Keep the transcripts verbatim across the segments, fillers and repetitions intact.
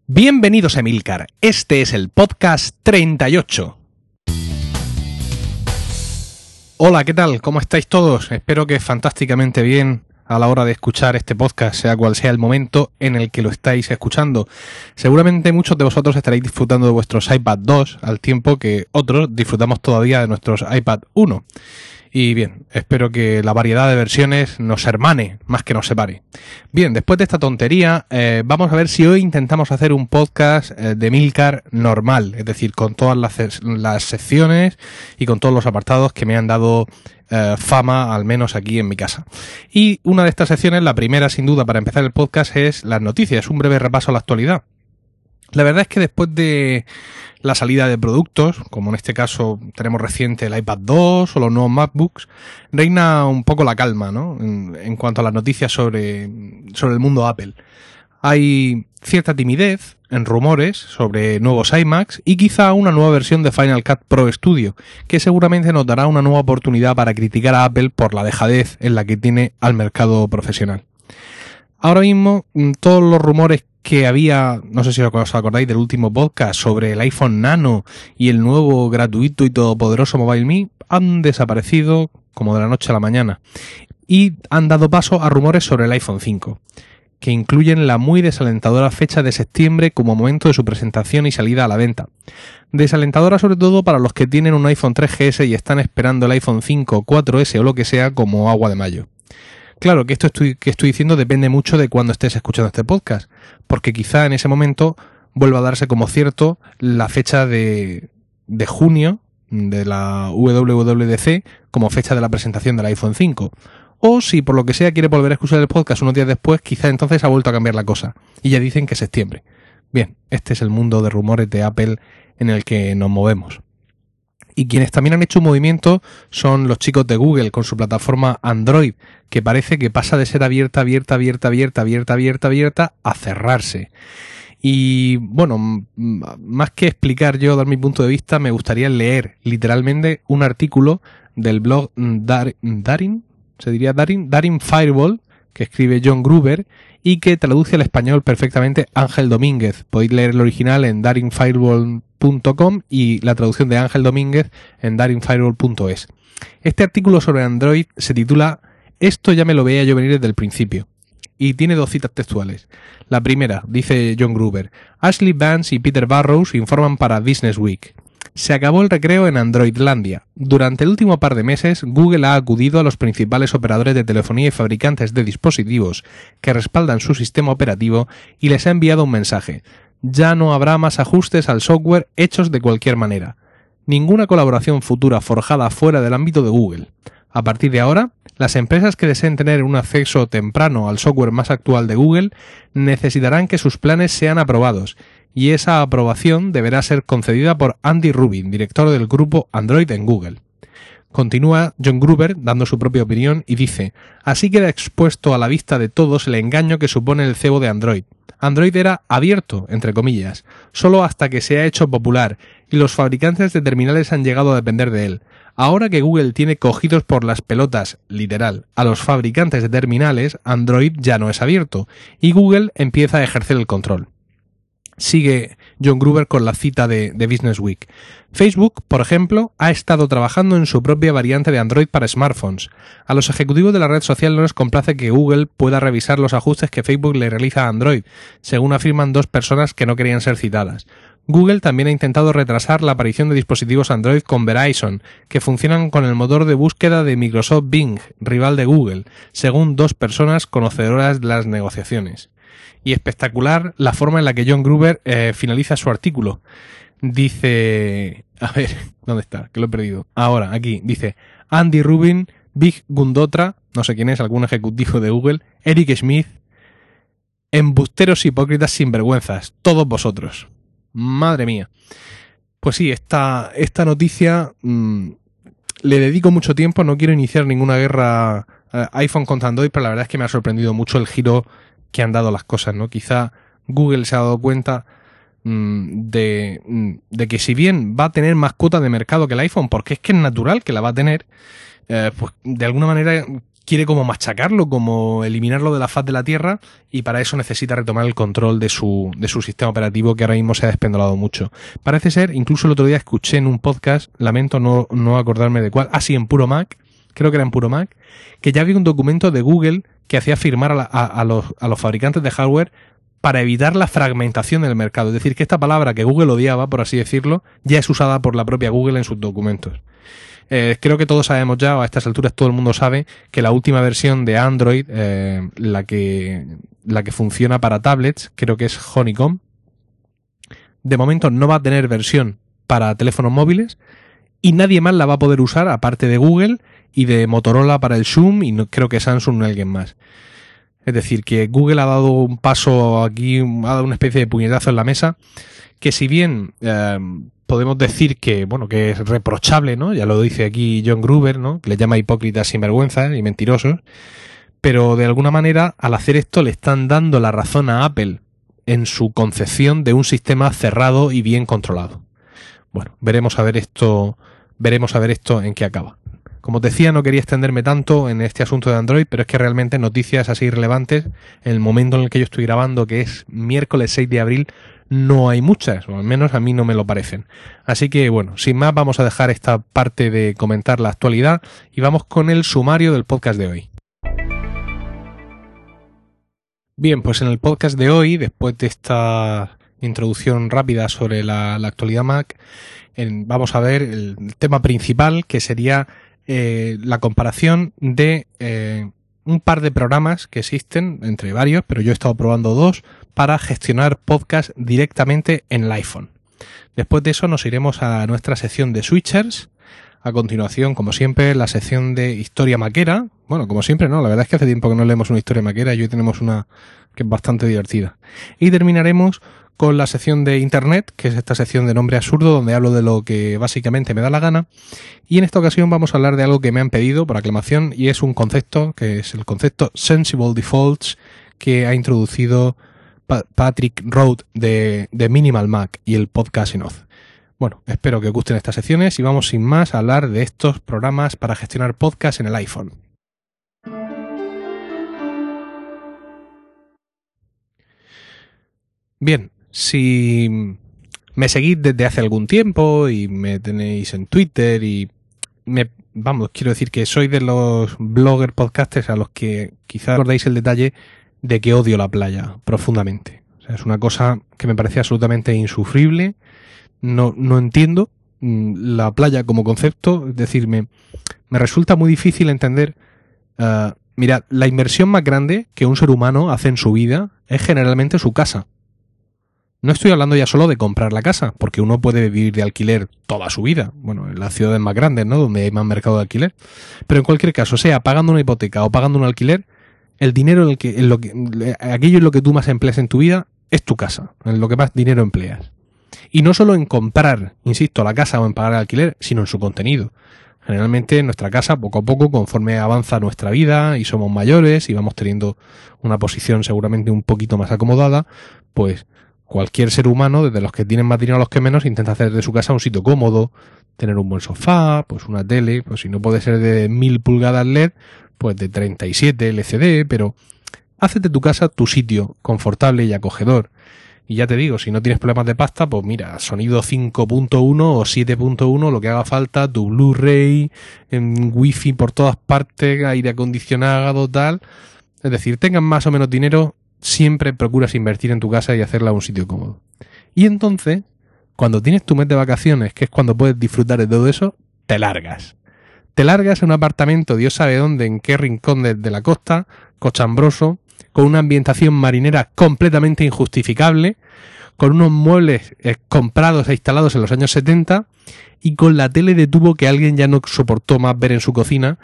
Bienvenidos a Emilcar, este es el podcast treinta y ocho. Hola, ¿qué tal? ¿Cómo estáis todos? Espero que fantásticamente bien a la hora de escuchar este podcast, sea cual sea el momento en el que lo estáis escuchando. Seguramente muchos de vosotros estaréis disfrutando de vuestros iPad dos, al tiempo que otros disfrutamos todavía de nuestros iPad uno. Y bien, espero que la variedad de versiones nos hermane, más que nos separe. Bien, después de esta tontería, eh, vamos a ver si hoy intentamos hacer un podcast eh, de Emilcar normal, es decir, con todas las, las secciones y con todos los apartados que me han dado eh, fama, al menos aquí en mi casa. Y una de estas secciones, la primera sin duda para empezar el podcast, es las noticias, un breve repaso a la actualidad. La verdad es que después de la salida de productos, como en este caso tenemos reciente el iPad dos o los nuevos MacBooks, reina un poco la calma, ¿no? En, en cuanto a las noticias sobre, sobre el mundo Apple. Hay cierta timidez en rumores sobre nuevos iMacs y quizá una nueva versión de Final Cut Pro Studio, que seguramente nos dará una nueva oportunidad para criticar a Apple por la dejadez en la que tiene al mercado profesional. Ahora mismo, todos los rumores que había, no sé si os acordáis del último podcast sobre el iPhone Nano y el nuevo gratuito y todopoderoso MobileMe, han desaparecido como de la noche a la mañana y han dado paso a rumores sobre el iPhone cinco, que incluyen la muy desalentadora fecha de septiembre como momento de su presentación y salida a la venta. Desalentadora sobre todo para los que tienen un iPhone tres G S y están esperando el iPhone cinco, cuatro ese o lo que sea como agua de mayo. Claro que esto estoy, que estoy diciendo depende mucho de cuando estés escuchando este podcast, porque quizá en ese momento vuelva a darse como cierto la fecha de, de junio de la W W D C como fecha de la presentación del iPhone cinco. O si por lo que sea quiere volver a escuchar el podcast unos días después, quizá entonces ha vuelto a cambiar la cosa y ya dicen que es septiembre. Bien, este es el mundo de rumores de Apple en el que nos movemos. Y quienes también han hecho un movimiento son los chicos de Google con su plataforma Android, que parece que pasa de ser abierta, abierta, abierta, abierta, abierta, abierta, abierta, a cerrarse. Y bueno, más que explicar yo, dar mi punto de vista, me gustaría leer literalmente un artículo del blog Dar- Darin, se diría Darin, Darin Fireball, que escribe John Gruber y que traduce al español perfectamente Ángel Domínguez. Podéis leer el original en darin fireball punto com y la traducción de Ángel Domínguez en darin fireball punto es. Este artículo sobre Android se titula "Esto ya me lo veía yo venir desde el principio" y tiene dos citas textuales. La primera, dice John Gruber: Ashley Vance y Peter Burrows informan para Business Week. Se acabó el recreo en Androidlandia. Durante el último par de meses, Google ha acudido a los principales operadores de telefonía y fabricantes de dispositivos que respaldan su sistema operativo y les ha enviado un mensaje. Ya no habrá más ajustes al software hechos de cualquier manera. Ninguna colaboración futura forjada fuera del ámbito de Google. A partir de ahora, las empresas que deseen tener un acceso temprano al software más actual de Google necesitarán que sus planes sean aprobados, y esa aprobación deberá ser concedida por Andy Rubin, director del grupo Android en Google. Continúa John Gruber dando su propia opinión y dice: así queda expuesto a la vista de todos el engaño que supone el cebo de Android. Android era abierto, entre comillas, solo hasta que se ha hecho popular y los fabricantes de terminales han llegado a depender de él. Ahora que Google tiene cogidos por las pelotas, literal, a los fabricantes de terminales, Android ya no es abierto y Google empieza a ejercer el control. Sigue John Gruber con la cita de, de Business Week. Facebook, por ejemplo, ha estado trabajando en su propia variante de Android para smartphones. A los ejecutivos de la red social no les complace que Google pueda revisar los ajustes que Facebook le realiza a Android, según afirman dos personas que no querían ser citadas. Google también ha intentado retrasar la aparición de dispositivos Android con Verizon, que funcionan con el motor de búsqueda de Microsoft Bing, rival de Google, según dos personas conocedoras de las negociaciones. Y espectacular la forma en la que John Gruber eh, finaliza su artículo. Dice... A ver, ¿dónde está? Que lo he perdido. Ahora, aquí. Dice: Andy Rubin, Big Gundotra, no sé quién es, algún ejecutivo de Google, Eric Schmidt, embusteros hipócritas sinvergüenzas, todos vosotros. Madre mía. Pues sí, esta, esta noticia mmm, le dedico mucho tiempo, no quiero iniciar ninguna guerra eh, iPhone contra Android, pero la verdad es que me ha sorprendido mucho el giro que han dado las cosas, ¿no? Quizá Google se ha dado cuenta mmm, de, de que si bien va a tener más cuota de mercado que el iPhone, porque es que es natural que la va a tener, eh, pues de alguna manera quiere como machacarlo, como eliminarlo de la faz de la Tierra, y para eso necesita retomar el control de su, de su sistema operativo, que ahora mismo se ha despendolado mucho. Parece ser, incluso el otro día escuché en un podcast, lamento no, no acordarme de cuál, ah sí, en Puro Mac, creo que era en Puro Mac, que ya había un documento de Google que hacía firmar a, la, a, a, los, a los fabricantes de hardware para evitar la fragmentación del mercado. Es decir, que esta palabra que Google odiaba, por así decirlo, ya es usada por la propia Google en sus documentos. Eh, creo que todos sabemos ya, o a estas alturas todo el mundo sabe, que la última versión de Android, eh, la que la que funciona para tablets, creo que es Honeycomb, de momento no va a tener versión para teléfonos móviles y nadie más la va a poder usar aparte de Google y de Motorola para el Zoom, y no, creo que Samsung no alguien más. Es decir, que Google ha dado un paso aquí, ha dado una especie de puñetazo en la mesa, que si bien eh, podemos decir que, bueno, que es reprochable, ¿no? Ya lo dice aquí John Gruber, ¿no? Que le llama hipócritas, sinvergüenzas y mentirosos. Pero de alguna manera, al hacer esto, le están dando la razón a Apple en su concepción de un sistema cerrado y bien controlado. Bueno, veremos a ver esto, veremos a ver esto en qué acaba. Como os decía, no quería extenderme tanto en este asunto de Android, pero es que realmente noticias así relevantes, en el momento en el que yo estoy grabando, que es miércoles seis de abril, no hay muchas, o al menos a mí no me lo parecen. Así que bueno, sin más vamos a dejar esta parte de comentar la actualidad y vamos con el sumario del podcast de hoy. Bien, pues en el podcast de hoy, después de esta introducción rápida sobre la, la actualidad Mac, en, vamos a ver el tema principal, que sería eh, la comparación de eh, un par de programas que existen, entre varios, pero yo he estado probando dos, para gestionar podcast directamente en el iPhone. Después de eso nos iremos a nuestra sección de switchers. A continuación, como siempre, la sección de historia maquera. Bueno, como siempre, no, la verdad es que hace tiempo que no leemos una historia maquera y hoy tenemos una que es bastante divertida. Y terminaremos con la sección de Internet, que es esta sección de nombre absurdo, donde hablo de lo que básicamente me da la gana. Y en esta ocasión vamos a hablar de algo que me han pedido por aclamación, y es un concepto, que es el concepto Sensible Defaults, que ha introducido Pa- Patrick Roth de, de Minimal Mac y el podcast Enough. Bueno, espero que os gusten estas secciones y vamos sin más a hablar de estos programas para gestionar podcast en el iPhone. Bien, si me seguís desde hace algún tiempo y me tenéis en Twitter y me, vamos, quiero decir que soy de los blogger podcasters a los que quizás acordáis el detalle de que odio la playa profundamente. O sea, es una cosa que me parece absolutamente insufrible. No, no entiendo mmm, la playa como concepto. Es decir, me, me resulta muy difícil entender. Uh, mirad, la inversión más grande que un ser humano hace en su vida es generalmente su casa. No estoy hablando ya solo de comprar la casa, porque uno puede vivir de alquiler toda su vida. Bueno, en las ciudades más grandes, ¿no? Donde hay más mercado de alquiler. Pero en cualquier caso, sea pagando una hipoteca o pagando un alquiler, el dinero en el que, en lo que, aquello en lo que tú más empleas en tu vida es tu casa, en lo que más dinero empleas. Y no solo en comprar, insisto, la casa o en pagar el alquiler, sino en su contenido. Generalmente en nuestra casa, poco a poco, conforme avanza nuestra vida y somos mayores y vamos teniendo una posición seguramente un poquito más acomodada, pues cualquier ser humano, desde los que tienen más dinero a los que menos, intenta hacer de su casa un sitio cómodo, tener un buen sofá, pues una tele, pues si no puede ser de mil pulgadas L E D, pues de treinta y siete L C D, pero hácete tu casa tu sitio confortable y acogedor. Y ya te digo, si no tienes problemas de pasta, pues mira, sonido cinco punto uno o siete punto uno, lo que haga falta, tu Blu-ray, en wifi por todas partes, aire acondicionado, tal. Es decir, tengan más o menos dinero, siempre procuras invertir en tu casa y hacerla un sitio cómodo. Y entonces, cuando tienes tu mes de vacaciones, que es cuando puedes disfrutar de todo eso, te largas. Te largas a un apartamento, Dios sabe dónde, en qué rincón de, de la costa, cochambroso, con una ambientación marinera completamente injustificable, con unos muebles eh, comprados e instalados en los años setenta y con la tele de tubo que alguien ya no soportó más ver en su cocina,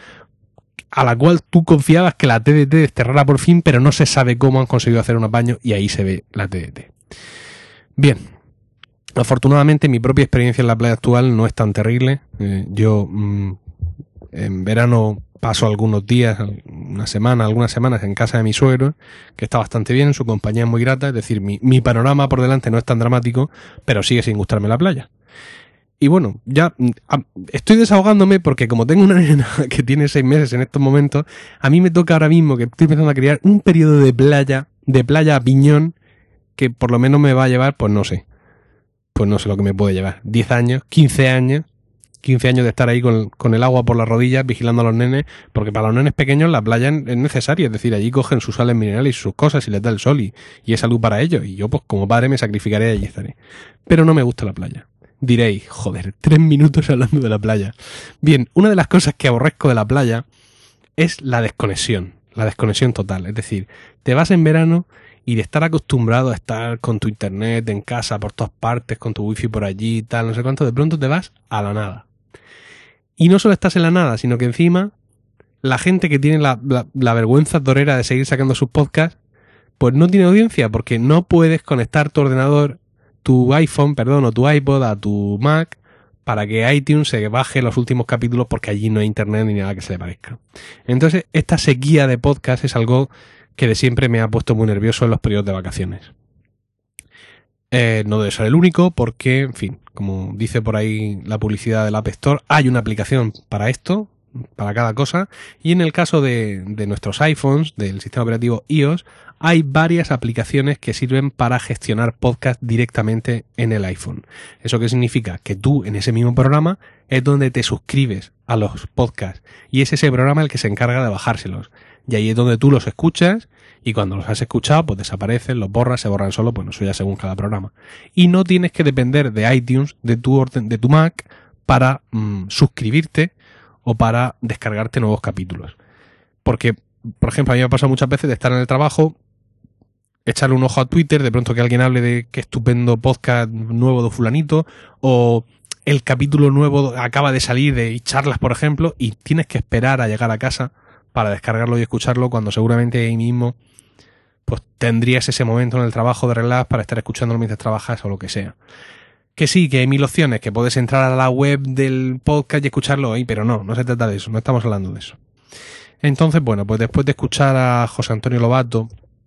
a la cual tú confiabas que la T D T desterrara por fin, pero no se sabe cómo han conseguido hacer un apaño y ahí se ve la T D T. Bien, afortunadamente mi propia experiencia en la playa actual no es tan terrible. Eh, yo mmm, en verano paso algunos días, una semana, algunas semanas en casa de mi suegro, que está bastante bien, su compañía es muy grata, es decir, mi, mi panorama por delante no es tan dramático, pero sigue sin gustarme la playa. Y bueno, ya a, estoy desahogándome porque como tengo una nena que tiene seis meses en estos momentos, a mí me toca ahora mismo que estoy empezando a crear un periodo de playa, de playa a piñón, que por lo menos me va a llevar, pues no sé, pues no sé lo que me puede llevar, diez años, quince años, quince años de estar ahí con, con el agua por las rodillas, vigilando a los nenes, porque para los nenes pequeños la playa es necesaria, es decir, allí cogen sus sales minerales y sus cosas y les da el sol y, y es salud para ellos, y yo pues como padre me sacrificaré y allí estaré. Pero no me gusta la playa. Diréis, joder, tres minutos hablando de la playa. Bien, una de las cosas que aborrezco de la playa es la desconexión, la desconexión total. Es decir, te vas en verano y de estar acostumbrado a estar con tu internet en casa por todas partes, con tu wifi por allí y tal, no sé cuánto, de pronto te vas a la nada. Y no solo estás en la nada, sino que encima la gente que tiene la, la, la vergüenza torera de seguir sacando sus podcasts, pues no tiene audiencia porque no puedes conectar tu ordenador, tu iPhone, perdón, o tu iPod a tu Mac para que iTunes se baje los últimos capítulos porque allí no hay internet ni nada que se le parezca. Entonces, esta sequía de podcast es algo que de siempre me ha puesto muy nervioso en los periodos de vacaciones. Eh, no debe ser el único porque, en fin, como dice por ahí la publicidad del App Store, hay una aplicación para esto, para cada cosa, y en el caso de, de nuestros iPhones, del sistema operativo iOS, hay varias aplicaciones que sirven para gestionar podcast directamente en el iPhone. ¿Eso qué significa? Que tú en ese mismo programa es donde te suscribes a los podcasts y es ese programa el que se encarga de bajárselos. Y ahí es donde tú los escuchas y cuando los has escuchado pues desaparecen, los borras, se borran solo, pues eso ya según cada programa. Y no tienes que depender de iTunes, de tu, orden, de tu Mac, para mmm, suscribirte o para descargarte nuevos capítulos. Porque, por ejemplo, a mí me ha pasado muchas veces de estar en el trabajo, echarle un ojo a Twitter, de pronto que alguien hable de qué estupendo podcast nuevo de fulanito, o el capítulo nuevo acaba de salir de charlas, por ejemplo, y tienes que esperar a llegar a casa para descargarlo y escucharlo cuando seguramente ahí mismo pues tendrías ese momento en el trabajo de relax para estar escuchándolo mientras trabajas o lo que sea. Que sí, que hay mil opciones, que puedes entrar a la web del podcast y escucharlo ahí, pero no, no se trata de eso, no estamos hablando de eso. Entonces, bueno, pues después de escuchar a José Antonio Lobato,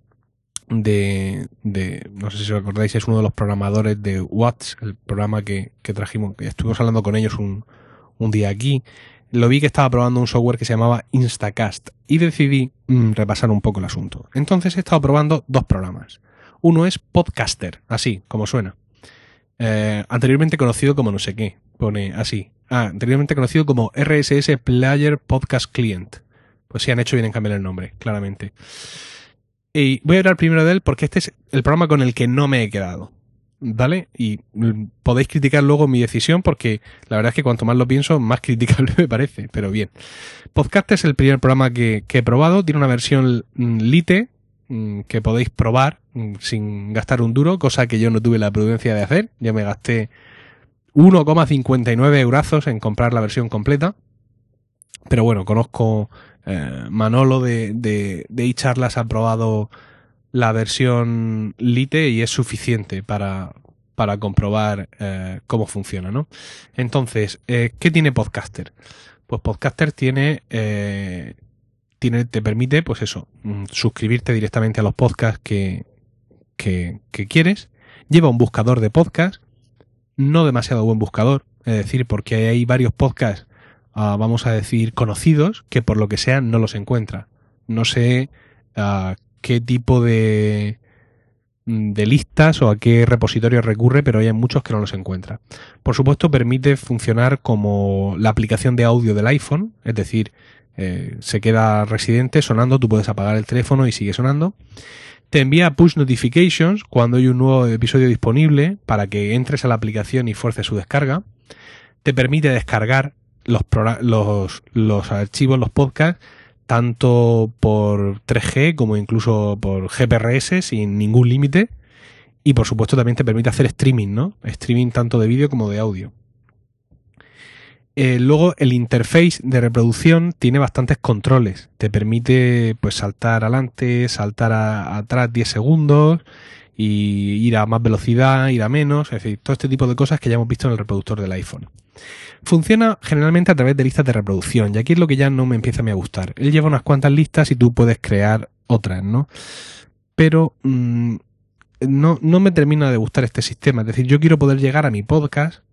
de, de no sé si os acordáis, es uno de los programadores de Watts, el programa que, que trajimos, que estuvimos hablando con ellos un, un día aquí, lo vi que estaba probando un software que se llamaba Instacast y decidí mmm, repasar un poco el asunto. Entonces he estado probando dos programas. Uno es Podcaster, así como suena. Eh, anteriormente conocido como no sé qué, pone así. Ah, anteriormente conocido como R S S Player Podcast Client. Pues sí, han hecho bien en cambiar el nombre, claramente. Y voy a hablar primero de él porque este es el programa con el que no me he quedado, ¿vale? Y podéis criticar luego mi decisión porque la verdad es que cuanto más lo pienso, más criticable me parece, pero bien. Podcast es el primer programa que, que he probado, tiene una versión Lite que podéis probar sin gastar un duro, cosa que yo no tuve la prudencia de hacer. Yo me gasté uno coma cincuenta y nueve eurazos en comprar la versión completa, pero bueno, conozco eh, Manolo de, de, de iCharlas, ha probado la versión Lite y es suficiente para, para comprobar eh, cómo funciona, ¿no? Entonces, eh, ¿qué tiene Podcaster? Pues Podcaster tiene, eh, tiene, te permite, pues eso, suscribirte directamente a los podcasts que, que, que quieres. Lleva un buscador de podcast, no demasiado buen buscador, es decir, porque hay varios podcasts, uh, vamos a decir, conocidos, que por lo que sea no los encuentra. No sé uh, qué tipo de, de listas o a qué repositorio recurre, pero hay muchos que no los encuentra. Por supuesto, permite funcionar como la aplicación de audio del iPhone, es decir, eh, se queda residente sonando, tú puedes apagar el teléfono y sigue sonando. Te envía push notifications cuando hay un nuevo episodio disponible para que entres a la aplicación y fuerces su descarga. Te permite descargar los, los, los archivos, los podcasts, tanto por tres G como incluso por G P R S sin ningún límite. Y por supuesto también te permite hacer streaming, ¿no? Streaming tanto de vídeo como de audio. Eh, luego el interface de reproducción tiene bastantes controles. Te permite pues saltar adelante, saltar a, atrás diez segundos y ir a más velocidad, ir a menos, es decir, todo este tipo de cosas que ya hemos visto en el reproductor del iPhone. Funciona generalmente a través de listas de reproducción y aquí es lo que ya no me empieza a, mí a gustar. Él lleva unas cuantas listas y tú puedes crear otras, ¿no? Pero mmm, no, no me termina de gustar este sistema. Es decir, yo quiero poder llegar a mi podcast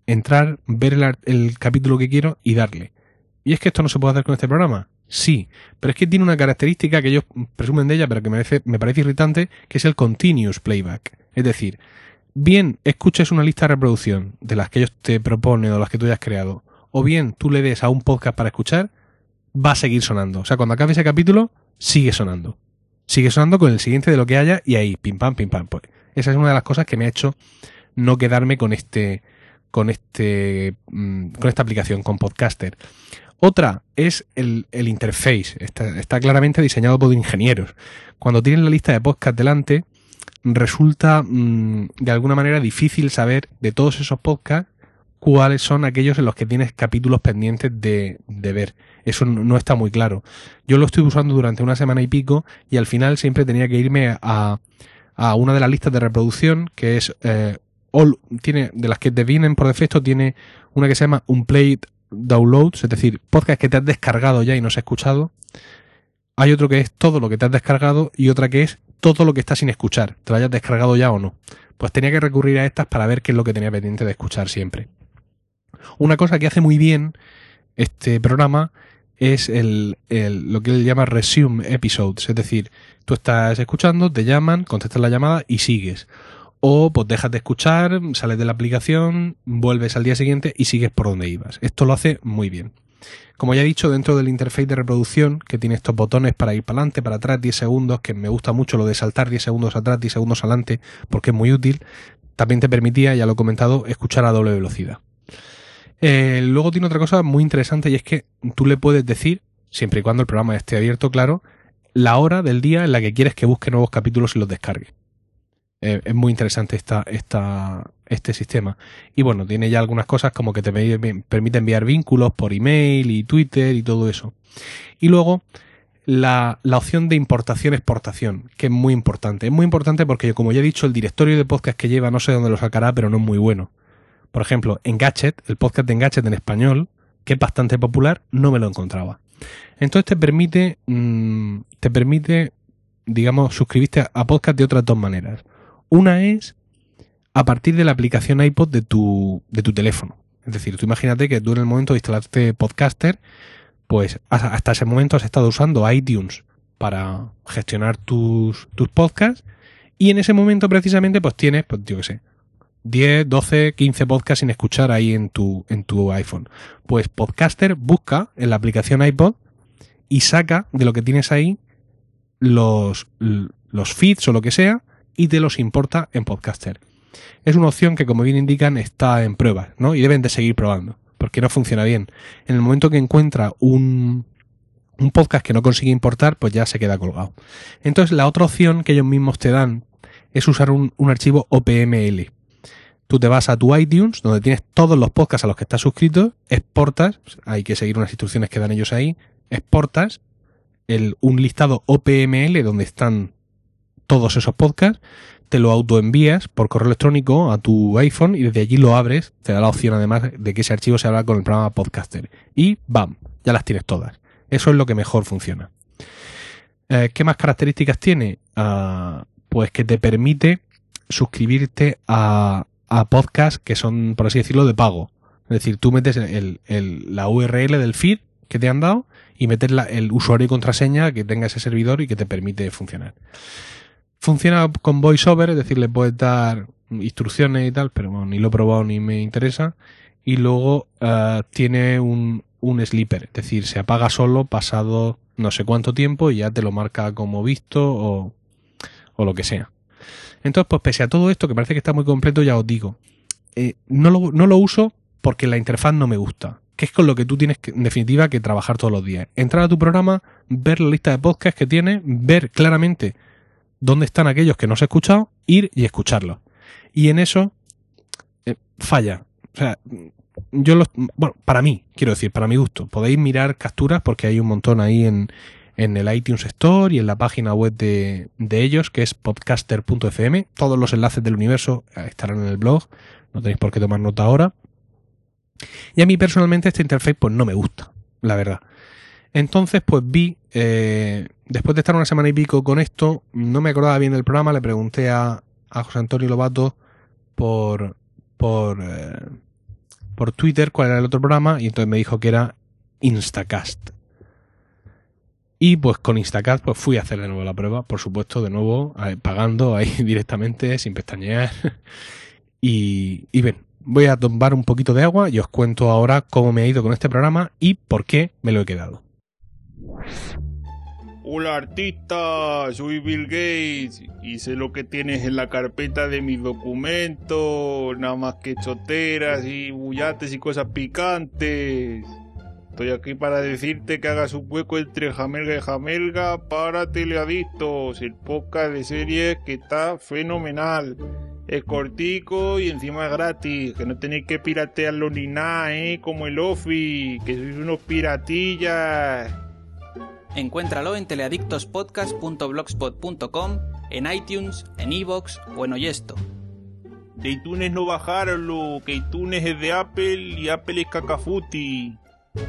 entrar, ver el, el capítulo que quiero y darle. ¿Y es que esto no se puede hacer con este programa? Sí, pero es que tiene una característica que ellos presumen de ella, pero que me parece, me parece irritante, que es el continuous playback. Es decir, bien escuches una lista de reproducción de las que ellos te proponen o las que tú hayas creado, o bien tú le des a un podcast para escuchar, va a seguir sonando. O sea, cuando acabe ese capítulo, sigue sonando. Sigue sonando con el siguiente de lo que haya y ahí, pim pam, pim pam. Pues esa es una de las cosas que me ha hecho no quedarme con este, con este, con esta aplicación, con Podcaster. Otra es el, el interface. Está, está claramente diseñado por ingenieros. Cuando tienen la lista de podcast delante, resulta mmm, de alguna manera difícil saber de todos esos podcasts cuáles son aquellos en los que tienes capítulos pendientes de, de ver. Eso no, no está muy claro. Yo lo estoy usando durante una semana y pico y al final siempre tenía que irme a, a una de las listas de reproducción que es eh, all, tiene, de las que te vienen por defecto, tiene una que se llama Unplayed Downloads, es decir, podcast que te has descargado ya y no se ha escuchado. Hay otro que es todo lo que te has descargado y otra que es todo lo que está sin escuchar, te lo hayas descargado ya o no. Pues tenía que recurrir a estas para ver qué es lo que tenía pendiente de escuchar siempre. Una cosa que hace muy bien este programa es el, el, lo que él llama Resume Episodes, es decir, tú estás escuchando, te llaman, contestas la llamada y sigues. O pues dejas de escuchar, sales de la aplicación, vuelves al día siguiente y sigues por donde ibas. Esto lo hace muy bien. Como ya he dicho, dentro del interface de reproducción, que tiene estos botones para ir para adelante, para atrás, diez segundos, que me gusta mucho lo de saltar diez segundos atrás, diez segundos adelante, porque es muy útil, también te permitía, ya lo he comentado, escuchar a doble velocidad. Eh, luego tiene otra cosa muy interesante y es que tú le puedes decir, siempre y cuando el programa esté abierto, claro, la hora del día en la que quieres que busque nuevos capítulos y los descargue. Eh, es muy interesante esta, esta, este sistema. Y bueno, tiene ya algunas cosas como que te permite enviar vínculos por email y Twitter y todo eso. Y luego la, la opción de importación-exportación, que es muy importante. Es muy importante porque, como ya he dicho, el directorio de podcast que lleva no sé dónde lo sacará, pero no es muy bueno. Por ejemplo, Engadget, el podcast de Engadget en español, que es bastante popular, no me lo encontraba. Entonces te permite, mmm, te permite, digamos, suscribirte a podcast de otras dos maneras. Una es a partir de la aplicación iPod de tu, de tu teléfono. Es decir, tú imagínate que tú en el momento de instalarte Podcaster, pues hasta ese momento has estado usando iTunes para gestionar tus, tus podcasts y en ese momento precisamente pues tienes, pues yo qué sé, diez, doce, quince podcasts sin escuchar ahí en tu, en tu iPhone. Pues Podcaster busca en la aplicación iPod y saca de lo que tienes ahí los, los feeds o lo que sea y te los importa en Podcaster. Es una opción que, como bien indican, está en pruebas, ¿no? Y deben de seguir probando, porque no funciona bien. En el momento que encuentra un, un podcast que no consigue importar, pues ya se queda colgado. Entonces, la otra opción que ellos mismos te dan es usar un, un archivo O P M L. Tú te vas a tu iTunes, donde tienes todos los podcasts a los que estás suscrito, exportas, hay que seguir unas instrucciones que dan ellos ahí, exportas el, un listado O P M L donde están todos esos podcasts, te lo autoenvías por correo electrónico a tu iPhone y desde allí lo abres, te da la opción además de que ese archivo se abra con el programa Podcaster y ¡bam! Ya las tienes todas. Eso es lo que mejor funciona. Eh, ¿Qué más características tiene? Uh, pues que te permite suscribirte a, a podcasts que son, por así decirlo, de pago. Es decir, tú metes el, el, la U R L del feed que te han dado y metes la, el usuario y contraseña que tenga ese servidor y que te permite funcionar. Funciona con VoiceOver, es decir, le puedes dar instrucciones y tal, pero bueno, ni lo he probado ni me interesa. Y luego uh, tiene un, un sleeper, es decir, se apaga solo pasado no sé cuánto tiempo y ya te lo marca como visto o, o lo que sea. Entonces, pues pese a todo esto, que parece que está muy completo, ya os digo, eh, no, lo, no lo uso porque la interfaz no me gusta, que es con lo que tú tienes, que, en definitiva, que trabajar todos los días. Entrar a tu programa, ver la lista de podcasts que tienes, ver claramente dónde están aquellos que no os he escuchado, ir y escucharlos. Y en eso eh, falla. O sea, yo los, bueno, para mí, quiero decir, para mi gusto, podéis mirar capturas porque hay un montón ahí en, en el iTunes Store y en la página web de, de ellos, que es podcaster punto f m. Todos los enlaces del universo estarán en el blog, no tenéis por qué tomar nota ahora. Y a mí personalmente esta interface pues no me gusta, la verdad. Entonces pues vi, eh, después de estar una semana y pico con esto, no me acordaba bien del programa, le pregunté a, a José Antonio Lobato por, por, eh, por Twitter cuál era el otro programa y entonces me dijo que era Instacast. Y pues con Instacast pues fui a hacer de nuevo la prueba, por supuesto, de nuevo, pagando ahí directamente, sin pestañear. y, y ven, voy a tomar un poquito de agua y os cuento ahora cómo me ha ido con este programa y por qué me lo he quedado. Hola artista, soy Bill Gates y sé lo que tienes en la carpeta de mis documentos, nada más que choteras y bullates y cosas picantes. Estoy aquí para decirte que hagas un hueco entre Jamelga y Jamelga para Teleadictos, el podcast de series que está fenomenal. Es cortico y encima es gratis, que no tenéis que piratearlo ni nada, ¿eh? Como el Office, que sois unos piratillas. Encuéntralo en teleadictospodcast punto blogspot punto com, en iTunes, en iVoox o en Oyesto. De iTunes no bajarlo, que iTunes es de Apple y Apple es cacafuti.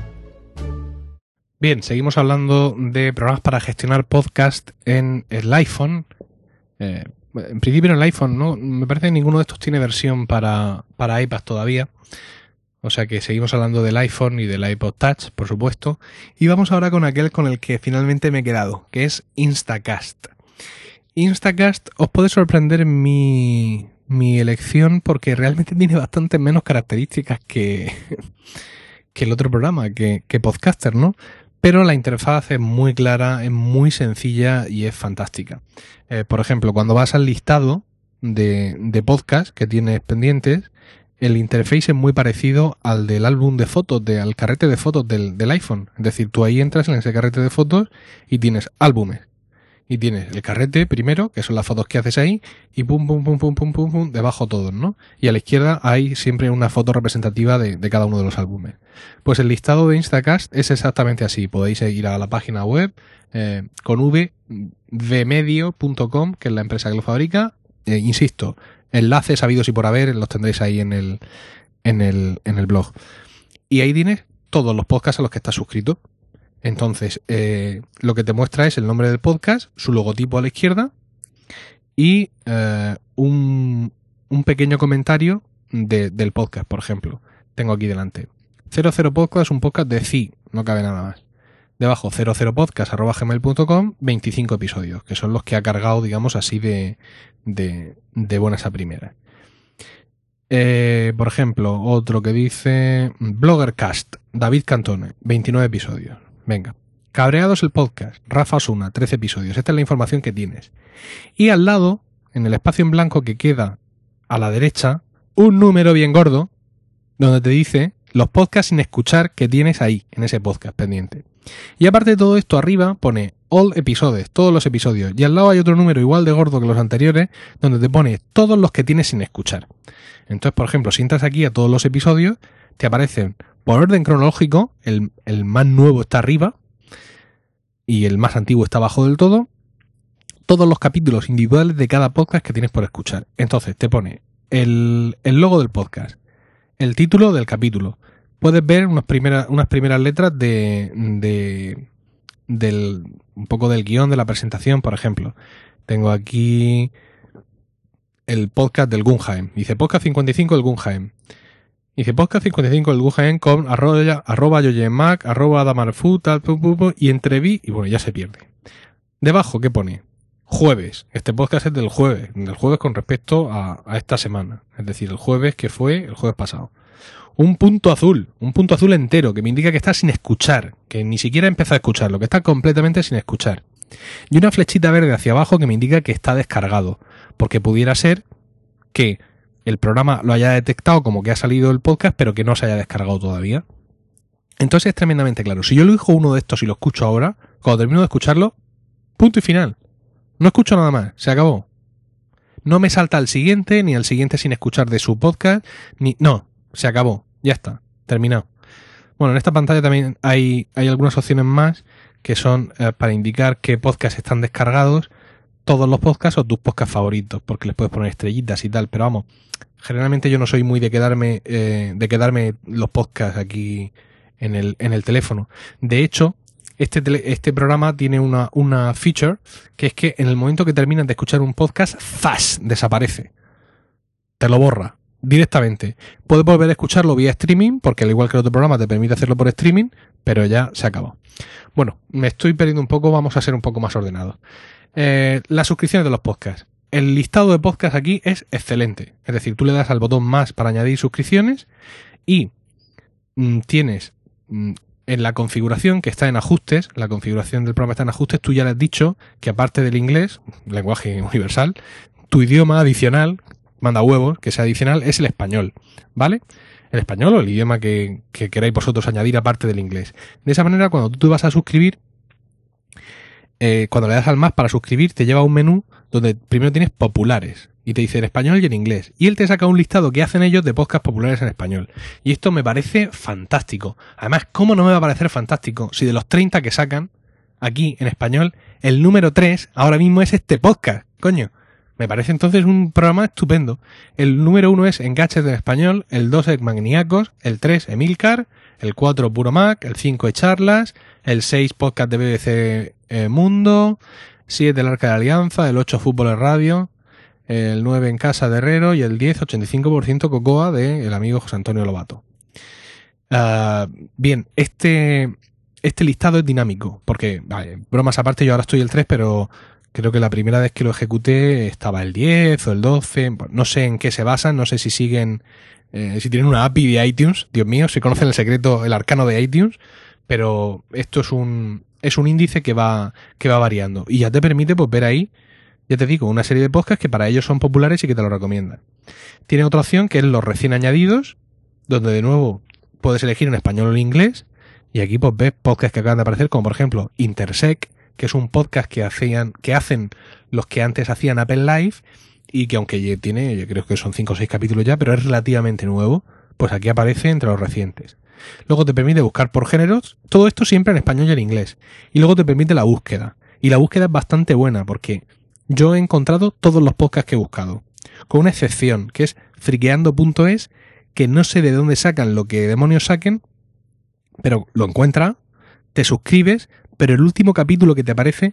Bien, seguimos hablando de programas para gestionar podcast en el iPhone. Eh, en principio en el iPhone, ¿no? Me parece que ninguno de estos tiene versión para, para iPad todavía. O sea que seguimos hablando del iPhone y del iPod Touch, por supuesto. Y vamos ahora con aquel con el que finalmente me he quedado, que es Instacast. Instacast os puede sorprender mi, mi elección porque realmente tiene bastante menos características que, que el otro programa, que, que Podcaster, ¿no? Pero la interfaz es muy clara, es muy sencilla y es fantástica. Eh, por ejemplo, cuando vas al listado de, de podcast que tienes pendientes, el interface es muy parecido al del álbum de fotos, de, al carrete de fotos del, del iPhone. Es decir, tú ahí entras en ese carrete de fotos y tienes álbumes. Y tienes el carrete primero, que son las fotos que haces ahí, y pum, pum, pum, pum, pum, pum, pum, debajo todos, ¿no? Y a la izquierda hay siempre una foto representativa de, de cada uno de los álbumes. Pues el listado de Instacast es exactamente así. Podéis ir a la página web eh, con v, vmedio punto com, que es la empresa que lo fabrica. Eh, insisto, enlaces habidos y por haber los tendréis ahí en el, en el, en el blog. Y ahí tienes todos los podcasts a los que estás suscrito. Entonces, eh, lo que te muestra es el nombre del podcast, su logotipo a la izquierda y eh, un, un pequeño comentario de, del podcast, por ejemplo. Tengo aquí delante. cero cero Podcast, un podcast de C I, no cabe nada más. Debajo, cero cero podcast arroba gmail punto com, veinticinco episodios, que son los que ha cargado, digamos, así de, de, de buenas a primeras. Eh, por ejemplo, otro que dice Bloggercast, David Cantone, veintinueve episodios. Venga. Cabreados el podcast, Rafa Osuna, trece episodios. Esta es la información que tienes. Y al lado, en el espacio en blanco que queda a la derecha, un número bien gordo, donde te dice los podcasts sin escuchar que tienes ahí, en ese podcast pendiente. Y aparte de todo esto, arriba pone All Episodes, todos los episodios. Y al lado hay otro número igual de gordo que los anteriores, donde te pone todos los que tienes sin escuchar. Entonces, por ejemplo, si entras aquí a todos los episodios, te aparecen por orden cronológico, el, el más nuevo está arriba y el más antiguo está abajo del todo, todos los capítulos individuales de cada podcast que tienes por escuchar. Entonces te pone el, el logo del podcast, el título del capítulo. Puedes ver unas primeras, unas primeras letras de, de del, un poco del guión de la presentación, por ejemplo. Tengo aquí el podcast del Guggenheim. Dice podcast cincuenta y cinco del Guggenheim. Dice podcast cincuenta y cinco del Guggenheim con arroba, arroba yoyemac, arroba damarfu, tal, pu, pu, pu, y entreví, y bueno, ya se pierde. Debajo, ¿qué pone? Jueves. Este podcast es del jueves, del jueves con respecto a, a esta semana. Es decir, el jueves que fue el jueves pasado. Un punto azul, un punto azul entero, que me indica que está sin escuchar, que ni siquiera he empezado a escucharlo, que está completamente sin escuchar. Y una flechita verde hacia abajo que me indica que está descargado, porque pudiera ser que el programa lo haya detectado como que ha salido el podcast, pero que no se haya descargado todavía. Entonces es tremendamente claro. Si yo elijo uno de estos y lo escucho ahora, cuando termino de escucharlo, punto y final. No escucho nada más, se acabó. No me salta al siguiente, ni al siguiente sin escuchar de su podcast, ni... No, se acabó, ya está, terminado. Bueno, en esta pantalla también hay, hay algunas opciones más que son eh, para indicar qué podcasts están descargados, todos los podcasts o tus podcasts favoritos, porque les puedes poner estrellitas y tal, pero vamos, generalmente yo no soy muy de quedarme eh, de quedarme los podcasts aquí en el, en el teléfono. De hecho, este, tele, este programa tiene una, una feature que es que en el momento que terminas de escuchar un podcast, ¡zas!, desaparece. Te lo borra. directamente. Puedes volver a escucharlo vía streaming, porque al igual que el otro programa te permite hacerlo por streaming, pero ya se acabó. Bueno, me estoy perdiendo un poco, vamos a ser un poco más ordenados. Eh, las suscripciones de los podcasts. El listado de podcasts aquí es excelente. Es decir, tú le das al botón más para añadir suscripciones y mm, tienes mm, en la configuración que está en ajustes, la configuración del programa está en ajustes, tú ya le has dicho que aparte del inglés, lenguaje universal, tu idioma adicional, manda huevos, que sea adicional, es el español, ¿vale? El español o el idioma que, que queráis vosotros añadir aparte del inglés. De esa manera, cuando tú te vas a suscribir, eh, cuando le das al más para suscribir, te lleva a un menú donde primero tienes populares y te dice en español y en inglés. Y él te saca un listado que hacen ellos de podcasts populares en español. Y esto me parece fantástico. Además, ¿cómo no me va a parecer fantástico si de los treinta que sacan aquí en español, el número tres ahora mismo es este podcast? Coño. Me parece entonces un programa estupendo. El número uno es Engaches en español, el dos es Magníacos, el tres Emilcar, el cuatro Puro Mac, el cinco es Charlas, el seis Podcast de B B C eh, Mundo, siete El Arca de Alianza, el ocho Fútbol en Radio, el nueve En Casa de Herrero y el diez ochenta y cinco por ciento Cocoa de el amigo José Antonio Lobato. Uh, bien, este, este listado es dinámico, porque, vale, bromas aparte, yo ahora estoy el tres, pero creo que la primera vez que lo ejecuté estaba el diez o el doce, no sé en qué se basan, no sé si siguen, eh, si tienen una A P I de iTunes, Dios mío, si conocen el secreto, el arcano de iTunes, pero esto es un es un índice que va que va variando y ya te permite pues ver ahí, ya te digo, una serie de podcasts que para ellos son populares y que te lo recomiendan. Tiene otra opción que es los recién añadidos, donde de nuevo puedes elegir en español o en inglés, y aquí pues ves podcasts que acaban de aparecer, como por ejemplo Intersec, que es un podcast que hacían, que hacen los que antes hacían Apple Live, y que aunque ya tiene, yo creo que son cinco o seis capítulos ya, pero es relativamente nuevo, pues aquí aparece entre los recientes. Luego te permite buscar por géneros, todo esto siempre en español y en inglés. Y luego te permite la búsqueda. Y la búsqueda es bastante buena, porque yo he encontrado todos los podcasts que he buscado, con una excepción, que es friqueando punto es, que no sé de dónde sacan lo que demonios saquen, pero lo encuentra, te suscribes, pero el último capítulo que te aparece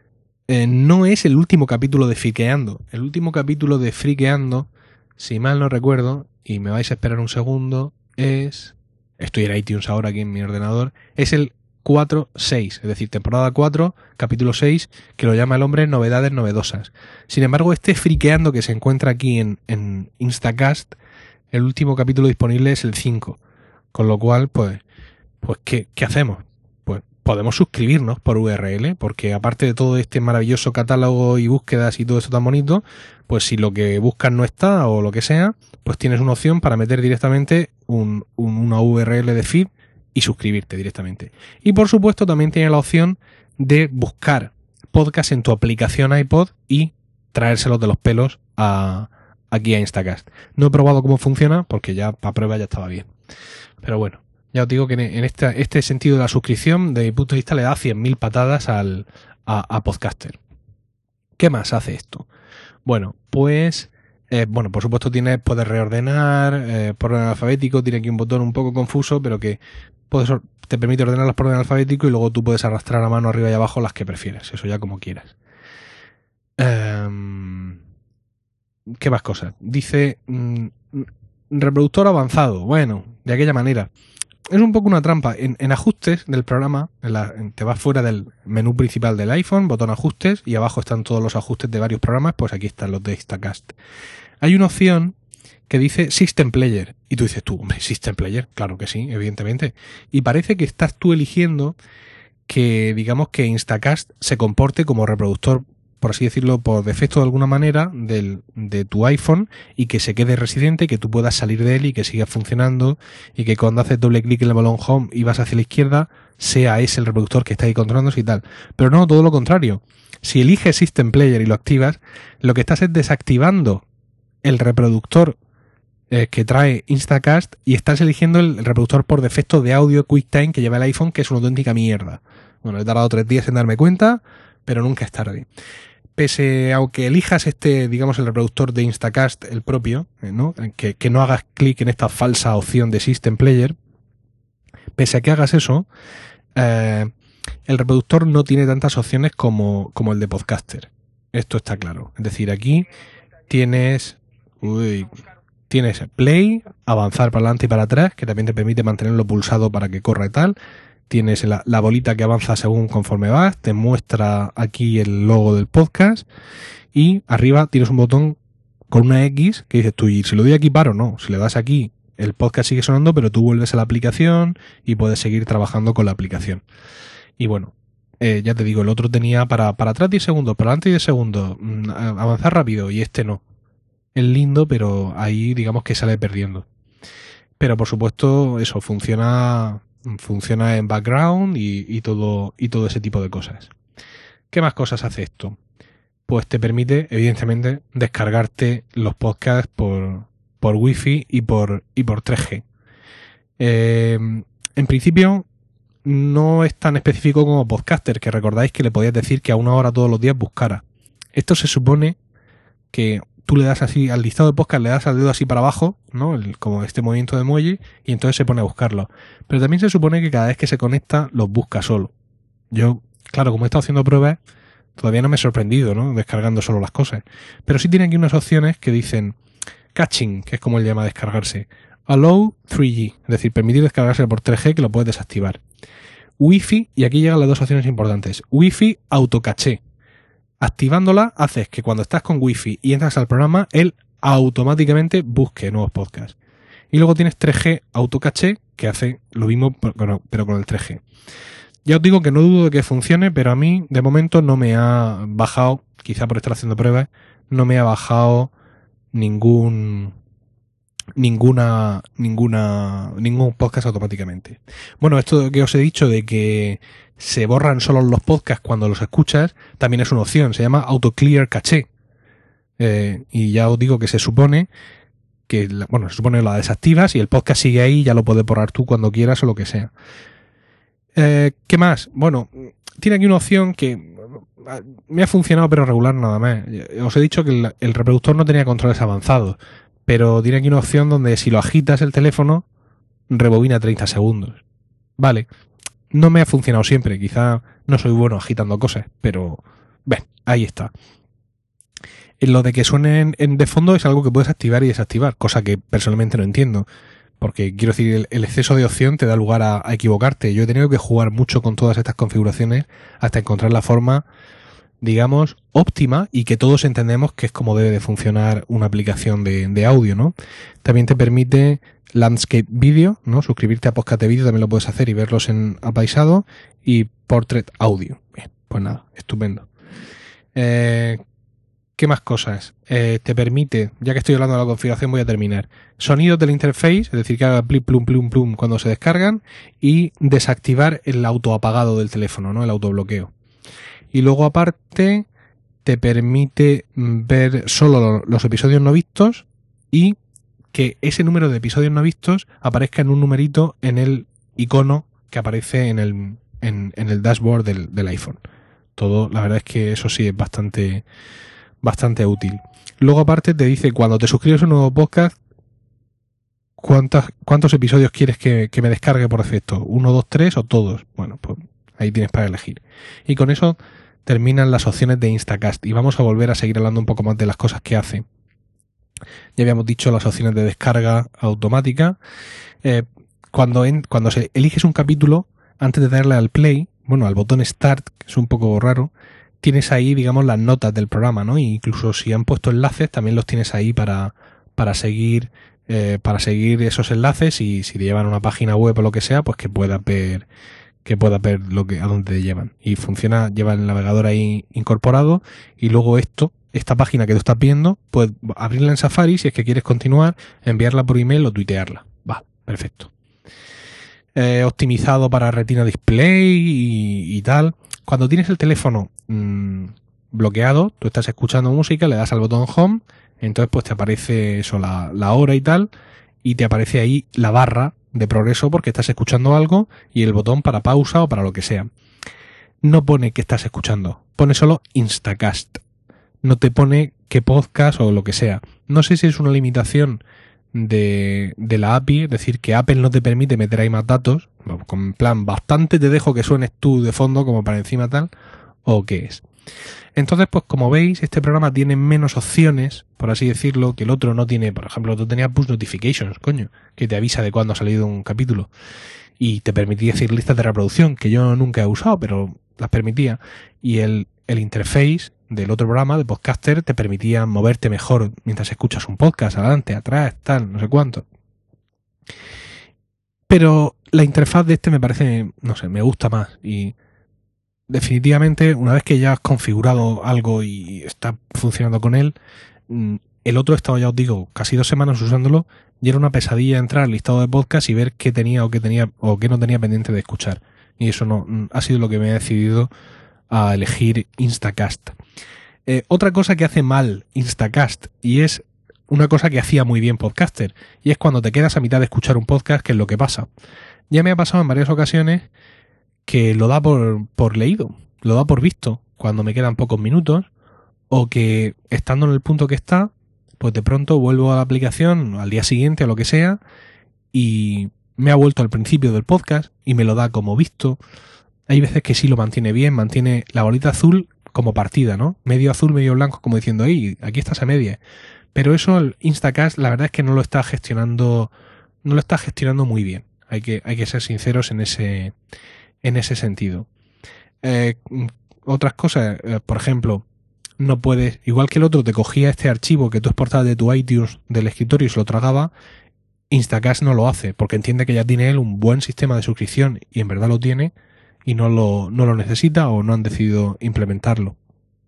eh, no es el último capítulo de Friqueando. El último capítulo de Friqueando, si mal no recuerdo, y me vais a esperar un segundo, es... Estoy en iTunes ahora aquí en mi ordenador. Es el cuatro seis, es decir, temporada cuatro, capítulo seis, que lo llama el hombre Novedades Novedosas. Sin embargo, este Friqueando que se encuentra aquí en, en Instacast, el último capítulo disponible es el cinco. Con lo cual, pues, pues ¿qué, qué hacemos? Pues podemos suscribirnos por U R L, porque aparte de todo este maravilloso catálogo y búsquedas y todo esto tan bonito, pues si lo que buscas no está o lo que sea, pues tienes una opción para meter directamente un, un, una U R L de feed y suscribirte directamente. Y por supuesto también tienes la opción de buscar podcast en tu aplicación iPod y traérselos de los pelos a, aquí a Instacast. No he probado cómo funciona porque ya para prueba ya estaba bien. Pero bueno, ya os digo que en este, este sentido de la suscripción, de mi punto de vista, le da cien mil patadas al, a, a Podcaster. ¿Qué más hace esto? Bueno, pues... Eh, bueno, por supuesto tienes, puedes reordenar eh, por orden alfabético, tiene aquí un botón un poco confuso, pero que puedes, te permite ordenarlas por orden alfabético y luego tú puedes arrastrar a mano arriba y abajo las que prefieres, eso ya como quieras. Um, ¿Qué más cosas? Dice mm, reproductor avanzado, bueno, de aquella manera. Es un poco una trampa. En, en ajustes del programa, en la, en, te vas fuera del menú principal del iPhone, botón ajustes, y abajo están todos los ajustes de varios programas, pues aquí están los de Instacast. Hay una opción que dice System Player, y tú dices tú, hombre, System Player, claro que sí, evidentemente. Y parece que estás tú eligiendo que, digamos, que Instacast se comporte como reproductor, por así decirlo, por defecto de alguna manera, del, de tu iPhone, y que se quede residente, que tú puedas salir de él y que siga funcionando, y que cuando haces doble clic en el balón home y vas hacia la izquierda, sea ese el reproductor que está ahí controlándose y tal. Pero no, todo lo contrario. Si eliges System Player y lo activas, lo que estás es desactivando el reproductor eh, que trae Instacast y estás eligiendo el, el reproductor por defecto de audio QuickTime que lleva el iPhone, que es una auténtica mierda. Bueno, he tardado tres días en darme cuenta, pero nunca es tarde. Pese a que elijas este, digamos, el reproductor de Instacast, el propio, ¿no? Que, que no hagas clic en esta falsa opción de System Player, pese a que hagas eso, eh, el reproductor no tiene tantas opciones como, como el de Podcaster. Esto está claro. Es decir, aquí tienes, uy, tienes play, avanzar para adelante y para atrás, que también te permite mantenerlo pulsado para que corra y tal. Tienes la, la bolita que avanza según conforme vas, te muestra aquí el logo del podcast y arriba tienes un botón con una X que dices tú, y si lo doy aquí paro, no, si le das aquí el podcast sigue sonando, pero tú vuelves a la aplicación y puedes seguir trabajando con la aplicación. Y bueno, eh, ya te digo, el otro tenía para, para atrás diez segundos, para adelante diez segundos, mmm, avanzar rápido, y este no. Es lindo, pero ahí digamos que sale perdiendo. Pero por supuesto, eso, funciona, funciona en background y, y todo, y todo ese tipo de cosas. ¿Qué más cosas hace esto? Pues te permite, evidentemente, descargarte los podcasts por, por Wi-Fi y por, y por tres G. Eh, en principio, no es tan específico como Podcaster, que recordáis que le podías decir que a una hora todos los días buscara. Esto se supone que tú le das así al listado de podcast, le das al dedo así para abajo, ¿no? El, como este movimiento de muelle, y entonces se pone a buscarlo. Pero también se supone que cada vez que se conecta, los busca solo. Yo, claro, como he estado haciendo pruebas, todavía no me he sorprendido, ¿no? Descargando solo las cosas. Pero sí tiene aquí unas opciones que dicen caching, que es como él llama descargarse. Allow tres G, es decir, permitir descargarse por tres G, que lo puedes desactivar. Wi-Fi, y aquí llegan las dos opciones importantes. Wi-Fi autocaché. Activándola haces que cuando estás con Wi-Fi y entras al programa, él automáticamente busque nuevos podcasts. Y luego tienes tres G autocaché, que hace lo mismo pero con el tres G. Ya os digo que no dudo de que funcione, pero a mí de momento no me ha bajado, quizá por estar haciendo pruebas, no me ha bajado ningún ninguna ninguna ningún podcast automáticamente. Bueno, esto que os he dicho de que se borran solo los podcasts cuando los escuchas, también es una opción, se llama Auto Clear Caché. Eh, y ya os digo que se supone que, bueno, se supone que la desactivas y el podcast sigue ahí, ya lo puedes borrar tú cuando quieras o lo que sea. Eh, ¿Qué más? Bueno, tiene aquí una opción que me ha funcionado pero regular nada más. Os he dicho que el, el reproductor no tenía controles avanzados, pero tiene aquí una opción donde si lo agitas el teléfono, rebobina treinta segundos. Vale. No me ha funcionado siempre, quizá no soy bueno agitando cosas, pero ven, ahí está. Lo de que suenen en de fondo es algo que puedes activar y desactivar, cosa que personalmente no entiendo, porque quiero decir, el, el exceso de opción te da lugar a, a equivocarte. Yo he tenido que jugar mucho con todas estas configuraciones hasta encontrar la forma, digamos, óptima y que todos entendemos que es como debe de funcionar una aplicación de, de audio, ¿no? También te permite Landscape Video, ¿no? Suscribirte a Podcast de Vídeo también lo puedes hacer y verlos en apaisado, y Portrait Audio. Bien, pues nada, estupendo. Eh, ¿Qué más cosas? Eh, te permite, ya que estoy hablando de la configuración, voy a terminar. Sonidos del interface, es decir, que haga plum, plum, plum, plum cuando se descargan, y desactivar el autoapagado del teléfono, ¿no? El autobloqueo. Y luego aparte te permite ver solo los episodios no vistos y que ese número de episodios no vistos aparezca en un numerito en el icono que aparece en el, en, en el dashboard del, del iPhone. Todo, la verdad es que eso sí es bastante, bastante útil. Luego aparte te dice cuando te suscribes a un nuevo podcast cuántas, cuántos episodios quieres que, que me descargue por defecto. Uno, dos, tres o todos. Bueno, pues ahí tienes para elegir. Y con eso terminan las opciones de Instacast y vamos a volver a seguir hablando un poco más de las cosas que hace. Ya habíamos dicho las opciones de descarga automática. Eh, cuando, en, cuando se eliges un capítulo, antes de darle al play, bueno, al botón Start, que es un poco raro, tienes ahí, digamos, las notas del programa, ¿no? E incluso si han puesto enlaces, también los tienes ahí para, para seguir eh, para seguir esos enlaces, y si te llevan a una página web o lo que sea, pues que puedas ver que puedas ver lo que a dónde te llevan. Y funciona, lleva el navegador ahí incorporado, y luego esto esta página que tú estás viendo, puedes abrirla en Safari si es que quieres continuar, enviarla por email o tuitearla. Va, perfecto. Eh, optimizado para Retina Display y, y tal. Cuando tienes el teléfono mmm, bloqueado, tú estás escuchando música, le das al botón Home, entonces pues te aparece eso, la, la hora y tal, y te aparece ahí la barra de progreso porque estás escuchando algo y el botón para pausa o para lo que sea. No pone que estás escuchando, pone solo Instacast. No te pone qué podcast o lo que sea. No sé si es una limitación de, de la A P I, es decir, que Apple no te permite meter ahí más datos, en plan, bastante te dejo que suenes tú de fondo como para encima tal, o qué es. Entonces, pues como veis, este programa tiene menos opciones, por así decirlo, que el otro no tiene. Por ejemplo, el otro tenía push notifications, coño, que te avisa de cuándo ha salido un capítulo. Y te permitía decir listas de reproducción, que yo nunca he usado, pero las permitía. Y el, el interface del otro programa, de Podcaster, te permitía moverte mejor mientras escuchas un podcast, adelante, atrás, tal, no sé cuánto. Pero la interfaz de este me parece, no sé, me gusta más. Y definitivamente, una vez que ya has configurado algo y está funcionando con él, el otro he estado, ya os digo, casi dos semanas usándolo y era una pesadilla entrar al listado de podcast y ver qué tenía o qué tenía o qué no tenía pendiente de escuchar. Y eso no ha sido lo que me ha decidido a elegir Instacast. Eh, otra cosa que hace mal Instacast, y es una cosa que hacía muy bien Podcaster, y es cuando te quedas a mitad de escuchar un podcast, que es lo que pasa. Ya me ha pasado en varias ocasiones que lo da por, por leído, lo da por visto, cuando me quedan pocos minutos, o que estando en el punto que está, pues de pronto vuelvo a la aplicación al día siguiente o lo que sea, y me ha vuelto al principio del podcast y me lo da como visto. Hay veces que sí lo mantiene bien, mantiene la bolita azul como partida, ¿no? Medio azul, medio blanco, como diciendo, ¡ey, aquí estás a media! Pero eso el Instacast, la verdad es que no lo está gestionando, no lo está gestionando muy bien. Hay que, hay que ser sinceros en ese, en ese sentido. Eh, otras cosas, eh, por ejemplo, no puedes, igual que el otro te cogía este archivo que tú exportabas de tu iTunes del escritorio y se lo tragaba, Instacast no lo hace, porque entiende que ya tiene él un buen sistema de suscripción, y en verdad lo tiene, y no lo, no lo necesita o no han decidido implementarlo.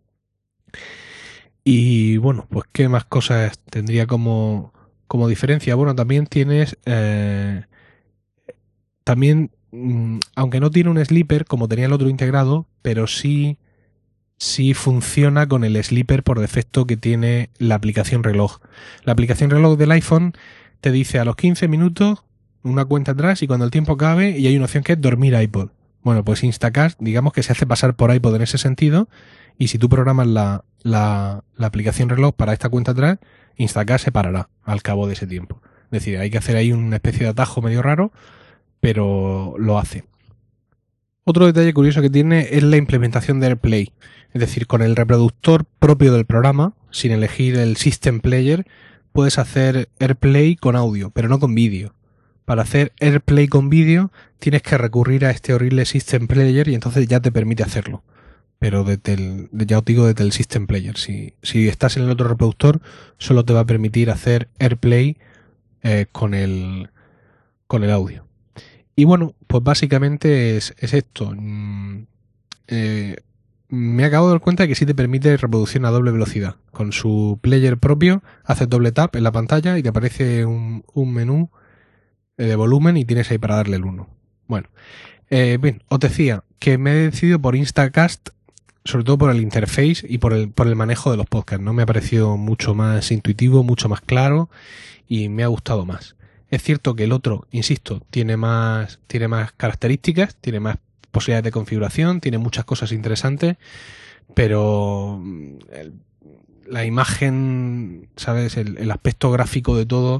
Y bueno, pues qué más cosas tendría como, como diferencia. Bueno, también tienes, eh, también, mmm, aunque no tiene un sleeper como tenía el otro integrado, pero sí, sí funciona con el sleeper por defecto que tiene la aplicación reloj. La aplicación reloj del iPhone te dice a los quince minutos una cuenta atrás y cuando el tiempo acabe, y hay una opción que es dormir iPod. Bueno, pues Instacast, digamos que se hace pasar por iPod en ese sentido, y si tú programas la, la, la aplicación reloj para esta cuenta atrás, Instacast se parará al cabo de ese tiempo. Es decir, hay que hacer ahí una especie de atajo medio raro, pero lo hace. Otro detalle curioso que tiene es la implementación de AirPlay. Es decir, con el reproductor propio del programa, sin elegir el System Player, puedes hacer AirPlay con audio, pero no con vídeo. Para hacer AirPlay con vídeo tienes que recurrir a este horrible System Player y entonces ya te permite hacerlo. Pero desde el, ya os digo, desde el System Player. Si, si estás en el otro reproductor, solo te va a permitir hacer AirPlay eh, con el, con el audio. Y bueno, pues básicamente es, es esto. Mm, eh, me acabo de dar cuenta de que sí te permite reproducción a doble velocidad. Con su player propio, haces doble tap en la pantalla y te aparece un, un menú de volumen y tienes ahí para darle el uno. Bueno, eh, bien, os decía que me he decidido por Instacast, sobre todo por el interface y por el, por el manejo de los podcasts, ¿no? Me ha parecido mucho más intuitivo, mucho más claro y me ha gustado más. Es cierto que el otro, insisto, tiene más, tiene más características, tiene más posibilidades de configuración, tiene muchas cosas interesantes, pero el, la imagen, ¿sabes? El, el aspecto gráfico de todo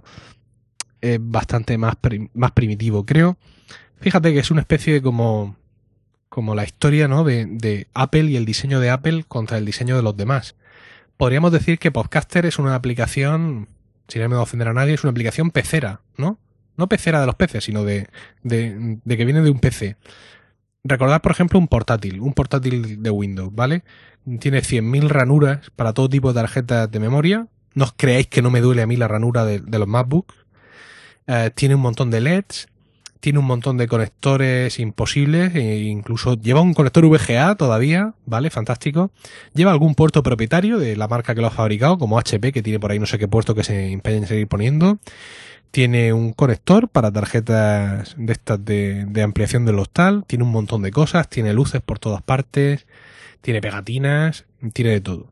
es bastante más, prim, más primitivo, creo. Fíjate que es una especie de como, como la historia, ¿no? de, de Apple y el diseño de Apple contra el diseño de los demás. Podríamos decir que Podcaster es una aplicación, si no me va a ofender a nadie, es una aplicación pecera, ¿no? No pecera de los peces, sino de, de, de que viene de un P C. Recordad, por ejemplo, un portátil, un portátil de Windows, ¿vale? Tiene cien mil ranuras para todo tipo de tarjetas de memoria. No os creáis que no me duele a mí la ranura de, de los MacBooks. Uh, tiene un montón de L E Ds, tiene un montón de conectores imposibles, e incluso lleva un conector V G A todavía, ¿vale? Fantástico. Lleva algún puerto propietario de la marca que lo ha fabricado, como H P, que tiene por ahí no sé qué puerto que se empeña en seguir poniendo. Tiene un conector para tarjetas de estas de, de ampliación del hostal, tiene un montón de cosas, tiene luces por todas partes, tiene pegatinas, tiene de todo.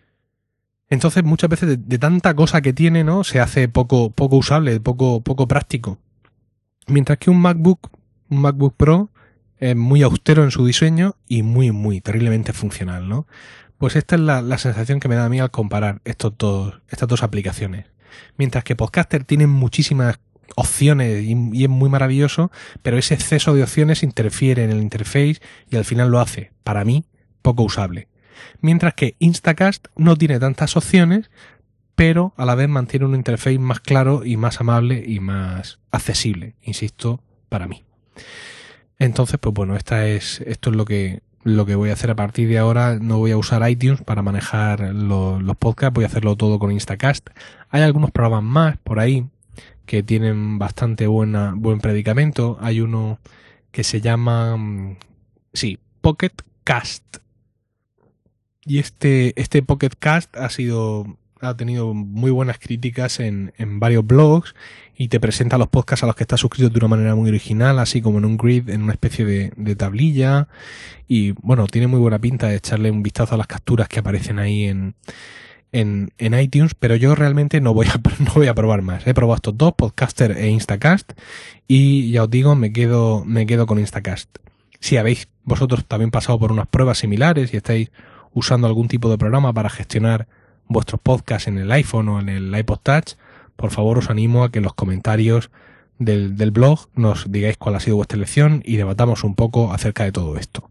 Entonces muchas veces de, de tanta cosa que tiene, ¿no? Se hace poco, poco usable, poco, poco práctico. Mientras que un MacBook, un MacBook Pro es muy austero en su diseño y muy, muy terriblemente funcional, ¿no? Pues esta es la, la sensación que me da a mí al comparar estos dos, estas dos aplicaciones. Mientras que Podcaster tiene muchísimas opciones y, y es muy maravilloso, pero ese exceso de opciones interfiere en el interface y al final lo hace, para mí, poco usable. mientras que Instacast no tiene tantas opciones, pero a la vez mantiene un interface más claro y más amable y más accesible, insisto, para mí. Entonces, pues bueno, esta es, esto es lo que, lo que voy a hacer a partir de ahora. No voy a usar iTunes para manejar los, los podcasts, voy a hacerlo todo con Instacast. Hay algunos programas más por ahí que tienen bastante buena, buen predicamento. Hay uno que se llama, sí, Pocket Cast. Y este, este Pocket Cast ha sido, ha tenido muy buenas críticas en, en varios blogs y te presenta los podcasts a los que estás suscrito de una manera muy original, así como en un grid, en una especie de, de tablilla. Y bueno, tiene muy buena pinta de echarle un vistazo a las capturas que aparecen ahí en, en, en iTunes, pero yo realmente no voy a, no voy a probar más. He probado estos dos, Podcaster e Instacast, y ya os digo, me quedo, me quedo con Instacast. Si habéis vosotros también pasado por unas pruebas similares y estáis usando algún tipo de programa para gestionar vuestros podcasts en el iPhone o en el iPod Touch, por favor os animo a que en los comentarios del, del blog nos digáis cuál ha sido vuestra elección y debatamos un poco acerca de todo esto.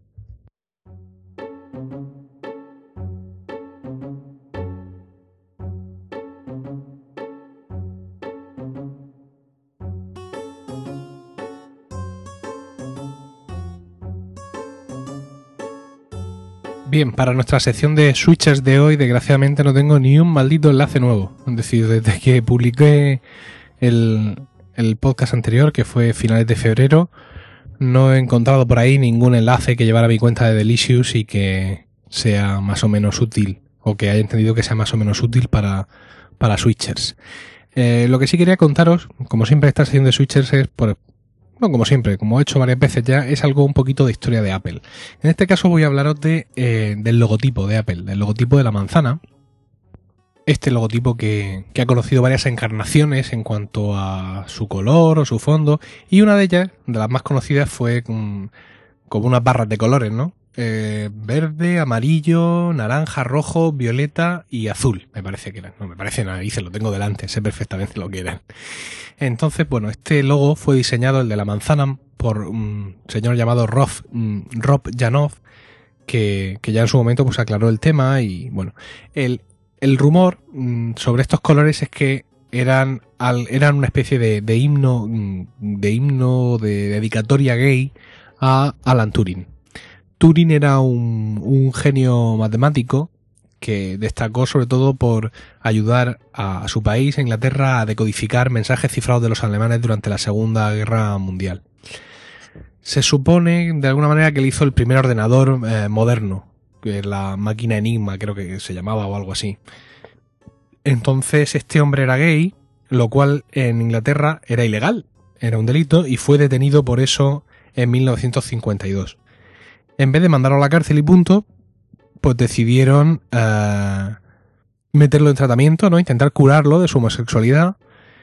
Bien, para nuestra sección de switchers de hoy, desgraciadamente no tengo ni un maldito enlace nuevo. Es decir, desde que publiqué el, el podcast anterior, que fue finales de febrero, no he encontrado por ahí ningún enlace que llevara a mi cuenta de Delicious y que sea más o menos útil, o que haya entendido que sea más o menos útil para, para switchers. Eh, lo que sí quería contaros, como siempre esta sección de switchers es por... No, como siempre, como he hecho varias veces ya, es algo un poquito de historia de Apple. En este caso voy a hablaros de, eh, del logotipo de Apple, del logotipo de la manzana. Este logotipo que, que ha conocido varias encarnaciones en cuanto a su color o su fondo, y una de ellas, de las más conocidas, fue con, con unas barras de colores, ¿no? Eh, verde, amarillo, naranja, rojo, violeta y azul, me parece que eran. No, me parece narices, lo tengo delante, sé perfectamente lo que eran. Entonces, bueno, este logo fue diseñado, el de la manzana, por un señor llamado Rob, Rob Janov, que, que ya en su momento pues aclaró el tema y, bueno, el, el rumor sobre estos colores es que eran, al, eran una especie de, de himno, de himno de dedicatoria gay a Alan Turing. Turing era un, un genio matemático que destacó sobre todo por ayudar a, a su país, a Inglaterra, a decodificar mensajes cifrados de los alemanes durante la Segunda Guerra Mundial. Se supone, de alguna manera, que él hizo el primer ordenador eh, moderno, que es la máquina Enigma, creo que se llamaba o algo así. Entonces este hombre era gay, lo cual en Inglaterra era ilegal, era un delito, y fue detenido por eso en mil novecientos cincuenta y dos. En vez de mandarlo a la cárcel y punto, pues decidieron uh, meterlo en tratamiento, ¿no? Intentar curarlo de su homosexualidad,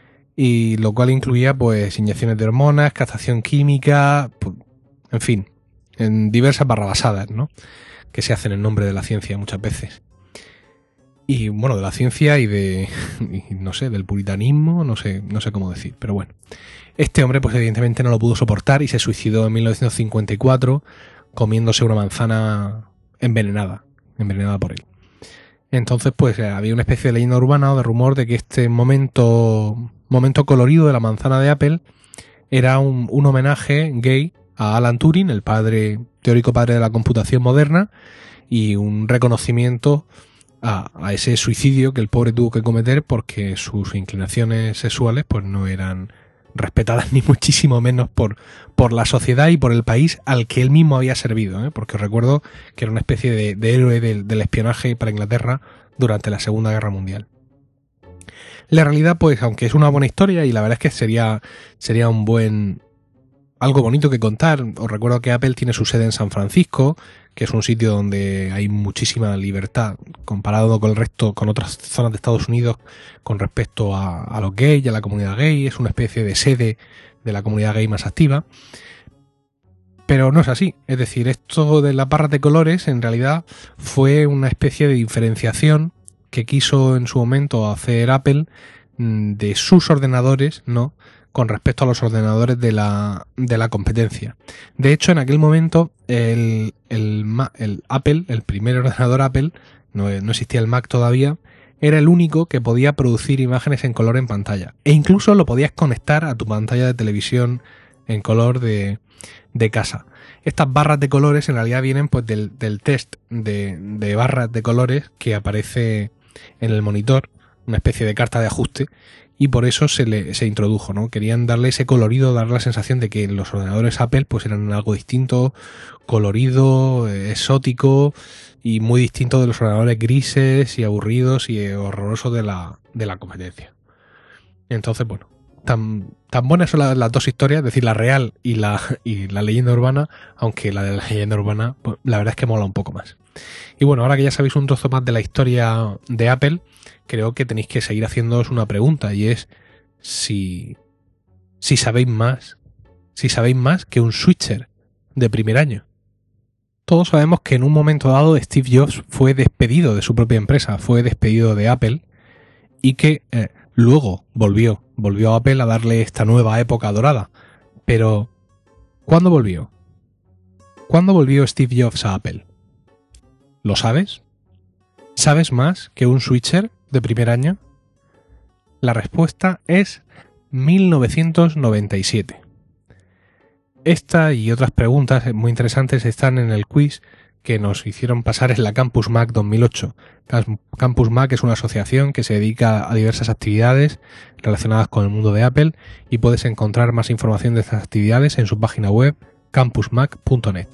y lo cual incluía pues inyecciones de hormonas, castración química, pues, en fin, en diversas barrabasadas, ¿no? Que se hacen en nombre de la ciencia muchas veces. Y bueno, de la ciencia y de, y, no sé, del puritanismo, no sé, no sé cómo decir, pero bueno. Este hombre pues evidentemente no lo pudo soportar y se suicidó en mil novecientos cincuenta y cuatro comiéndose una manzana envenenada, envenenada por él. Entonces pues había una especie de leyenda urbana o de rumor de que este momento, momento colorido de la manzana de Apple era un, un homenaje gay a Alan Turing, el padre, teórico padre de la computación moderna, y un reconocimiento a, a ese suicidio que el pobre tuvo que cometer porque sus inclinaciones sexuales pues no eran respetadas ni muchísimo menos por, por la sociedad y por el país al que él mismo había servido, ¿eh? Porque os recuerdo que era una especie de, de héroe del, del espionaje para Inglaterra durante la Segunda Guerra Mundial. La realidad, pues, aunque es una buena historia y la verdad es que sería, sería un buen... algo bonito que contar. Os recuerdo que Apple tiene su sede en San Francisco, que es un sitio donde hay muchísima libertad comparado con el resto, con otras zonas de Estados Unidos con respecto a, a los gays y a la comunidad gay. Es una especie de sede de la comunidad gay más activa. Pero no es así. Es decir, esto de las barras de colores en realidad fue una especie de diferenciación que quiso en su momento hacer Apple de sus ordenadores, ¿no?, con respecto a los ordenadores de la, de la competencia. De hecho, en aquel momento, el, el, el Apple, el primer ordenador Apple, no, no existía el Mac todavía, era el único que podía producir imágenes en color en pantalla. E incluso lo podías conectar a tu pantalla de televisión en color de, de casa. Estas barras de colores en realidad vienen pues del, del test de, de barras de colores que aparece en el monitor, una especie de carta de ajuste, y por eso se le se introdujo, ¿no? Querían darle ese colorido, dar la sensación de que los ordenadores Apple pues eran algo distinto, colorido, exótico y muy distinto de los ordenadores grises y aburridos y horrorosos de la, de la competencia. Entonces, bueno, tan, tan buenas son las, las dos historias, es decir, la real y la, y la leyenda urbana, aunque la de la leyenda urbana, pues, la verdad es que mola un poco más. Y bueno, ahora que ya sabéis un trozo más de la historia de Apple, creo que tenéis que seguir haciéndoos una pregunta, y es si, si sabéis más, si sabéis más que un switcher de primer año. Todos sabemos que en un momento dado Steve Jobs fue despedido de su propia empresa, fue despedido de Apple, y que eh, luego volvió, volvió a Apple a darle esta nueva época dorada. Pero, ¿cuándo volvió? ¿Cuándo volvió Steve Jobs a Apple? ¿Lo sabes? ¿Sabes más que un switcher de primer año? La respuesta es mil novecientos noventa y siete. Esta y otras preguntas muy interesantes están en el quiz que nos hicieron pasar en la Campus Mac dos mil ocho. Campus Mac es una asociación que se dedica a diversas actividades relacionadas con el mundo de Apple, y puedes encontrar más información de estas actividades en su página web campus mac punto net.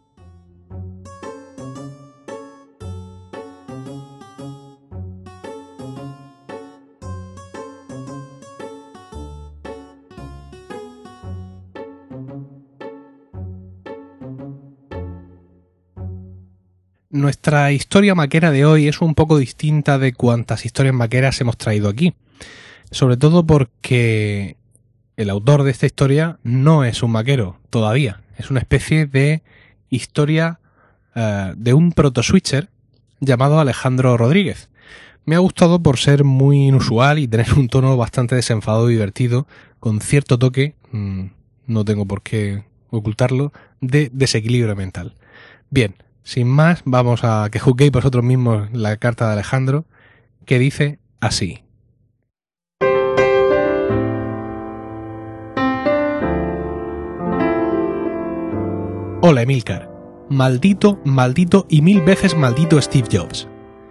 Nuestra historia maquera de hoy es un poco distinta de cuantas historias maqueras hemos traído aquí, sobre todo porque el autor de esta historia no es un maquero todavía, es una especie de historia uh, de un proto-switcher llamado Alejandro Rodríguez. Me ha gustado por ser muy inusual y tener un tono bastante desenfadado y divertido, con cierto toque, mmm, no tengo por qué ocultarlo, de desequilibrio mental. Bien, sin más, vamos a que juzguéis vosotros mismos la carta de Alejandro, que dice así. Hola Emilcar, maldito, maldito y mil veces maldito Steve Jobs.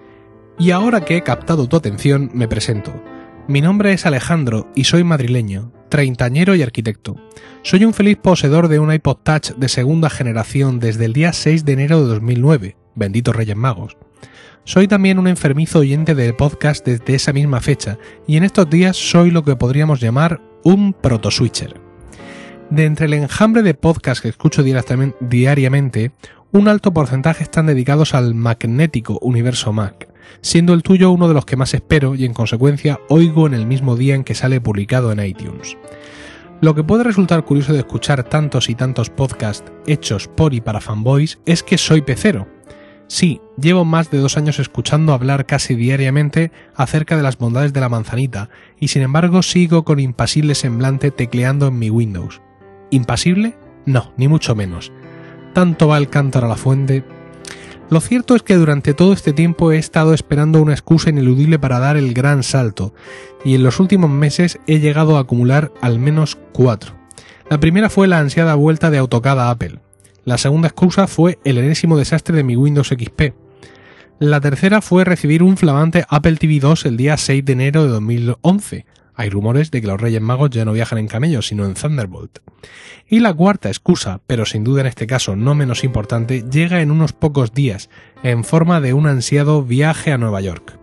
Y ahora que he captado tu atención, me presento. Mi nombre es Alejandro y soy madrileño, treintañero y arquitecto. Soy un feliz poseedor de un iPod Touch de segunda generación desde el día seis de enero de dos mil nueve, benditos Reyes Magos. Soy también un enfermizo oyente del podcast desde esa misma fecha, y en estos días soy lo que podríamos llamar un proto-switcher. De entre el enjambre de podcasts que escucho diariamente, un alto porcentaje están dedicados al magnético universo Mac, siendo el tuyo uno de los que más espero y en consecuencia oigo en el mismo día en que sale publicado en iTunes. Lo que puede resultar curioso de escuchar tantos y tantos podcasts hechos por y para fanboys es que soy pecero. Sí, llevo más de dos años escuchando hablar casi diariamente acerca de las bondades de la manzanita, y sin embargo sigo con impasible semblante tecleando en mi Windows. ¿Impasible? No, ni mucho menos. Tanto va el cántaro a la fuente. Lo cierto es que durante todo este tiempo he estado esperando una excusa ineludible para dar el gran salto, y en los últimos meses he llegado a acumular al menos cuatro. La primera fue la ansiada vuelta de AutoCAD a Apple. La segunda excusa fue el enésimo desastre de mi Windows X P. La tercera fue recibir un flamante Apple T V dos el día seis de enero de dos mil once. Hay rumores de que los Reyes Magos ya no viajan en camellos, sino en Thunderbolt. Y la cuarta excusa, pero sin duda en este caso no menos importante, llega en unos pocos días, en forma de un ansiado viaje a Nueva York.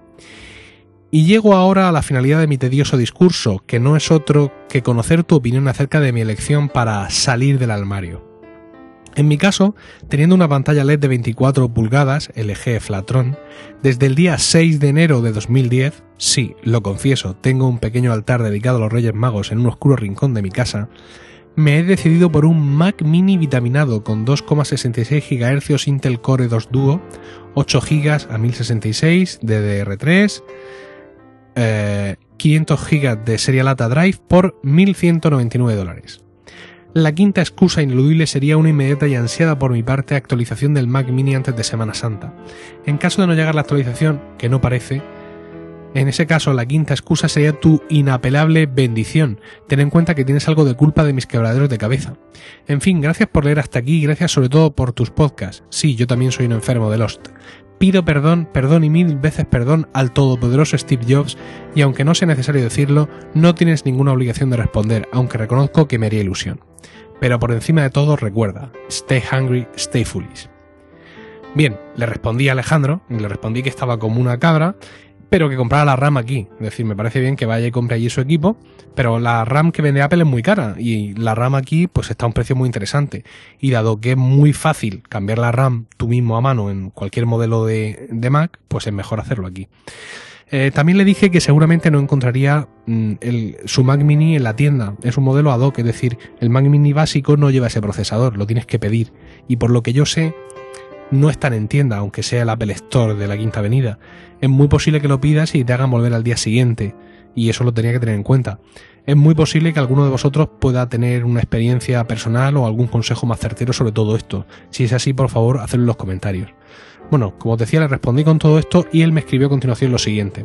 Y llego ahora a la finalidad de mi tedioso discurso, que no es otro que conocer tu opinión acerca de mi elección para salir del armario. En mi caso, teniendo una pantalla L E D de veinticuatro pulgadas, L G Flatron, desde el día seis de enero de dos mil diez, sí, lo confieso, tengo un pequeño altar dedicado a los Reyes Magos en un oscuro rincón de mi casa, me he decidido por un Mac Mini vitaminado con dos coma sesenta y seis gigahercios Intel Core dos Duo, ocho gigas a mil sesenta y seis, D D R tres, eh, quinientos gigas de Serial A T A Drive por mil ciento noventa y nueve dólares. La quinta excusa ineludible sería una inmediata y ansiada por mi parte actualización del Mac Mini antes de Semana Santa. En caso de no llegar la actualización, que no parece, en ese caso la quinta excusa sería tu inapelable bendición. Ten en cuenta que tienes algo de culpa de mis quebraderos de cabeza. En fin, gracias por leer hasta aquí y gracias sobre todo por tus podcasts. Sí, yo también soy un enfermo de Lost. Pido perdón, perdón y mil veces perdón al todopoderoso Steve Jobs y aunque no sea necesario decirlo, no tienes ninguna obligación de responder, aunque reconozco que me haría ilusión. Pero por encima de todo recuerda, stay hungry, stay foolish. Bien, le respondí a Alejandro, le respondí que estaba como una cabra, pero que comprara la RAM aquí. Es decir, me parece bien que vaya y compre allí su equipo, pero la RAM que vende Apple es muy cara y la RAM aquí pues está a un precio muy interesante. Y dado que es muy fácil cambiar la RAM tú mismo a mano en cualquier modelo de, de Mac, pues es mejor hacerlo aquí. Eh, también le dije que seguramente no encontraría mm, el, su Mac Mini en la tienda. Es un modelo ad hoc, es decir, el Mac Mini básico no lleva ese procesador, lo tienes que pedir. Y por lo que yo sé, no están en tienda, aunque sea el Apple Store de la Quinta Avenida. Es muy posible que lo pidas y te hagan volver al día siguiente, y eso lo tenía que tener en cuenta. Es muy posible que alguno de vosotros pueda tener una experiencia personal o algún consejo más certero sobre todo esto. Si es así, por favor, hacedlo en los comentarios. Bueno, como os decía, le respondí con todo esto y él me escribió a continuación lo siguiente.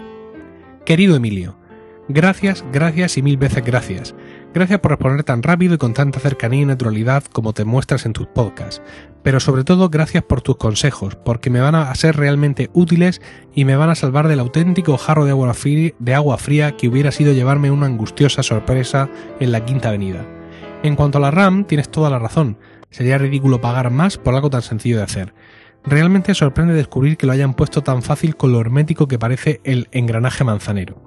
Querido Emilio, gracias, gracias y mil veces gracias. Gracias por responder tan rápido y con tanta cercanía y naturalidad como te muestras en tus podcasts. Pero sobre todo gracias por tus consejos, porque me van a ser realmente útiles y me van a salvar del auténtico jarro de agua fría, de agua fría que hubiera sido llevarme una angustiosa sorpresa en la Quinta Avenida. En cuanto a la RAM, tienes toda la razón. Sería ridículo pagar más por algo tan sencillo de hacer. Realmente sorprende descubrir que lo hayan puesto tan fácil con lo hermético que parece el engranaje manzanero.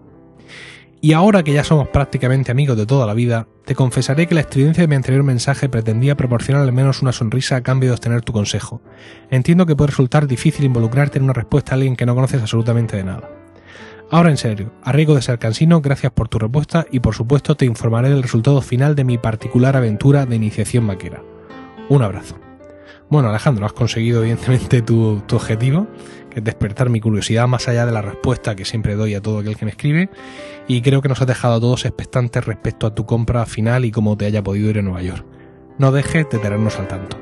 Y ahora que ya somos prácticamente amigos de toda la vida, te confesaré que la estridencia de mi anterior mensaje pretendía proporcionar al menos una sonrisa a cambio de obtener tu consejo. Entiendo que puede resultar difícil involucrarte en una respuesta a alguien que no conoces absolutamente de nada. Ahora en serio, a riesgo de ser cansino, gracias por tu respuesta y por supuesto te informaré del resultado final de mi particular aventura de iniciación maquera. Un abrazo. Bueno, Alejandro, has conseguido evidentemente tu, tu objetivo, que es despertar mi curiosidad más allá de la respuesta que siempre doy a todo aquel que me escribe, y creo que nos has dejado a todos expectantes respecto a tu compra final y cómo te haya podido ir a Nueva York. No dejes de tenernos al tanto.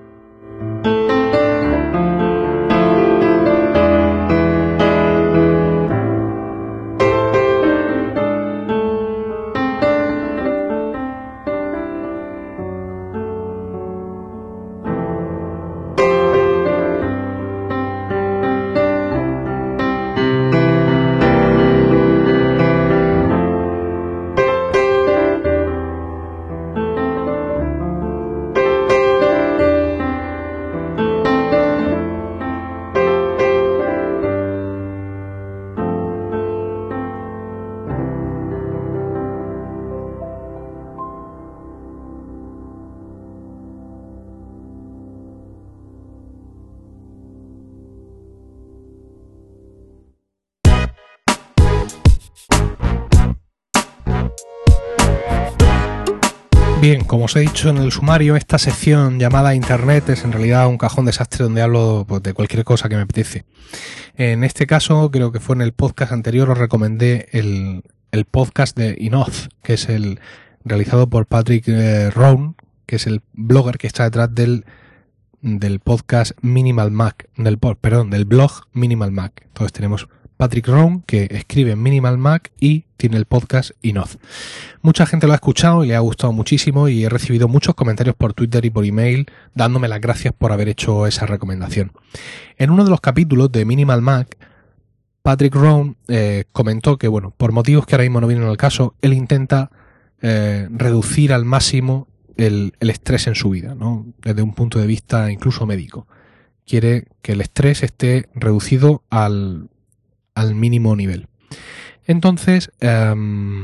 Bien, como os he dicho en el sumario, esta sección llamada Internet es en realidad un cajón desastre donde hablo pues, de cualquier cosa que me apetece. En este caso, creo que fue en el podcast anterior, os recomendé el, el podcast de Inoz, que es el realizado por Patrick eh, Rowan, que es el blogger que está detrás del, del podcast Minimal Mac, del, perdón, del blog Minimal Mac. Entonces tenemos Patrick Rowan, que escribe en Minimal Mac y tiene el podcast Inoz. Mucha gente lo ha escuchado y le ha gustado muchísimo y he recibido muchos comentarios por Twitter y por email dándome las gracias por haber hecho esa recomendación. En uno de los capítulos de Minimal Mac, Patrick Rowan eh, comentó que, bueno, por motivos que ahora mismo no vienen al caso, él intenta eh, reducir al máximo el, el estrés en su vida, ¿no? Desde un punto de vista incluso médico. Quiere que el estrés esté reducido al al mínimo nivel. Entonces, eh,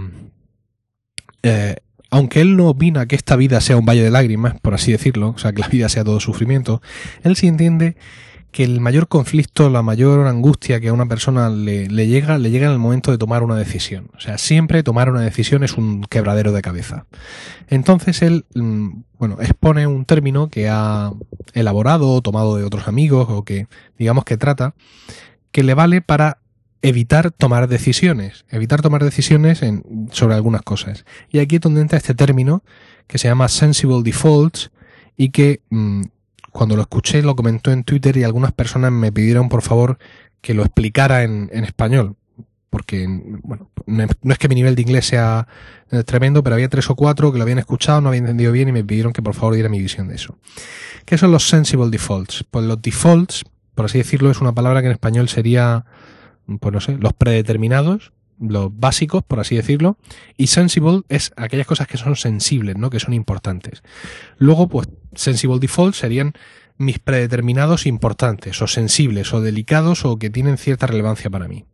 eh, aunque él no opina que esta vida sea un valle de lágrimas, por así decirlo, o sea, que la vida sea todo sufrimiento, él sí entiende que el mayor conflicto, la mayor angustia que a una persona le, le llega, le llega en el momento de tomar una decisión. O sea, siempre tomar una decisión es un quebradero de cabeza. Entonces él, bueno, expone un término que ha elaborado o tomado de otros amigos o que, digamos que trata, que le vale para evitar tomar decisiones, evitar tomar decisiones en, sobre algunas cosas. Y aquí es donde entra este término que se llama Sensible Defaults y que mmm, cuando lo escuché lo comentó en Twitter y algunas personas me pidieron por favor que lo explicara en, en español. Porque, bueno, no es que mi nivel de inglés sea tremendo, pero había tres o cuatro que lo habían escuchado, no habían entendido bien y me pidieron que por favor diera mi visión de eso. ¿Qué son los Sensible Defaults? Pues los defaults, por así decirlo, es una palabra que en español sería, pues no sé, los predeterminados, los básicos, por así decirlo, y sensible es aquellas cosas que son sensibles, ¿no? Que son importantes. Luego, pues, Sensible Defaults serían mis predeterminados importantes, o sensibles, o delicados, o que tienen cierta relevancia para mí.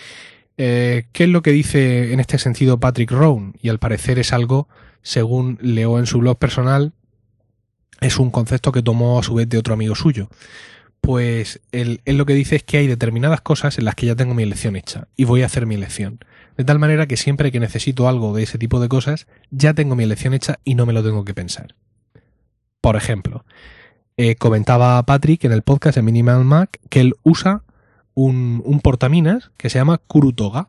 Eh, ¿Qué es lo que dice en este sentido Patrick Rowan? Y al parecer es algo, según leo en su blog personal, es un concepto que tomó a su vez de otro amigo suyo. Pues él, él lo que dice es que hay determinadas cosas en las que ya tengo mi elección hecha y voy a hacer mi elección. De tal manera que siempre que necesito algo de ese tipo de cosas, ya tengo mi elección hecha y no me lo tengo que pensar. Por ejemplo, eh, comentaba Patrick en el podcast de Minimal Mac que él usa Un, un portaminas que se llama Kurutoga.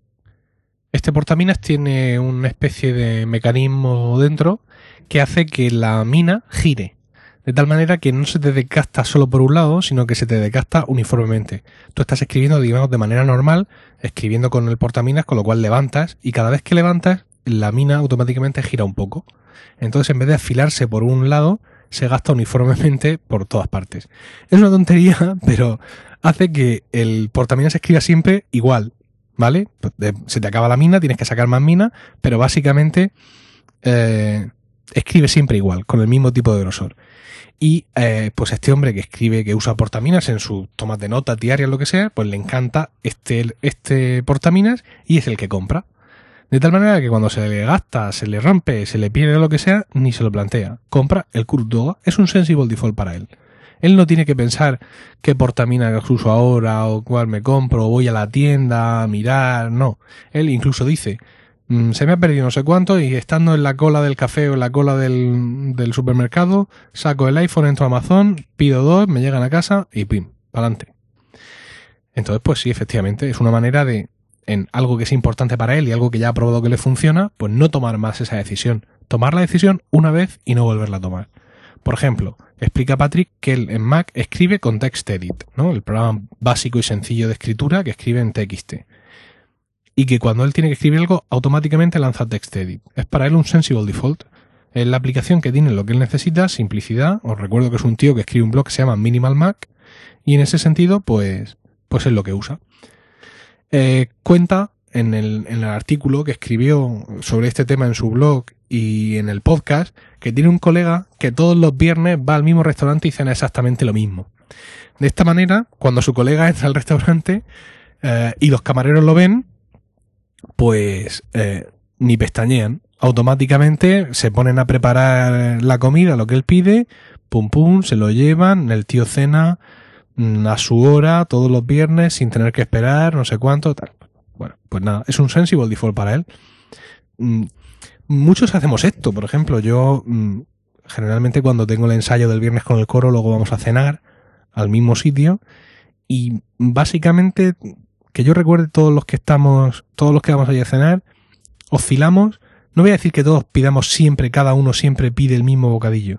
Este portaminas tiene una especie de mecanismo dentro que hace que la mina gire, de tal manera que no se te desgasta solo por un lado, sino que se te desgasta uniformemente. Tú estás escribiendo, digamos, de manera normal, escribiendo con el portaminas, con lo cual levantas, y cada vez que levantas, la mina automáticamente gira un poco. Entonces, en vez de afilarse por un lado, se gasta uniformemente por todas partes. Es una tontería, pero hace que el portaminas escriba siempre igual, ¿vale? Se te acaba la mina, tienes que sacar más mina, pero básicamente eh, escribe siempre igual, con el mismo tipo de grosor. Y eh, pues este hombre que escribe, que usa portaminas en sus tomas de notas diarias, lo que sea, pues le encanta este, este portaminas y es el que compra. De tal manera que cuando se le gasta, se le rompe, se le pierde o lo que sea, ni se lo plantea. Compra el Kurutoga, es un Sensible Default para él. Él no tiene que pensar qué portaminas uso ahora o cuál me compro o voy a la tienda a mirar, no. Él incluso dice, mmm, se me ha perdido no sé cuánto y estando en la cola del café o en la cola del, del supermercado, saco el iPhone, entro a Amazon, pido dos, me llegan a casa y pim, para adelante. Entonces, pues sí, efectivamente, es una manera de, en algo que es importante para él y algo que ya ha probado que le funciona, pues no tomar más esa decisión. Tomar la decisión una vez y no volverla a tomar. Por ejemplo, explica Patrick que él en Mac escribe con TextEdit, ¿no? El programa básico y sencillo de escritura que escribe en T X T. Y que cuando él tiene que escribir algo, automáticamente lanza TextEdit. Es para él un Sensible Default. Es la aplicación que tiene lo que él necesita, simplicidad. Os recuerdo que es un tío que escribe un blog que se llama Minimal Mac. Y en ese sentido, pues, pues es lo que usa. Eh, cuenta en el, en el artículo que escribió sobre este tema en su blog y en el podcast, que tiene un colega que todos los viernes va al mismo restaurante y cena exactamente lo mismo. De esta manera, cuando su colega entra al restaurante eh, y los camareros lo ven, pues eh, ni pestañean. Automáticamente se ponen a preparar la comida, lo que él pide, pum pum, se lo llevan, el tío cena mmm, a su hora todos los viernes sin tener que esperar, no sé cuánto, tal. Bueno, pues nada, es un Sensible Default para él. Mm, muchos hacemos esto, por ejemplo, yo mm, generalmente cuando tengo el ensayo del viernes con el coro, luego vamos a cenar al mismo sitio y básicamente, que yo recuerde todos los que estamos, todos los que vamos allí a cenar, oscilamos, no voy a decir que todos pidamos siempre, cada uno siempre pide el mismo bocadillo,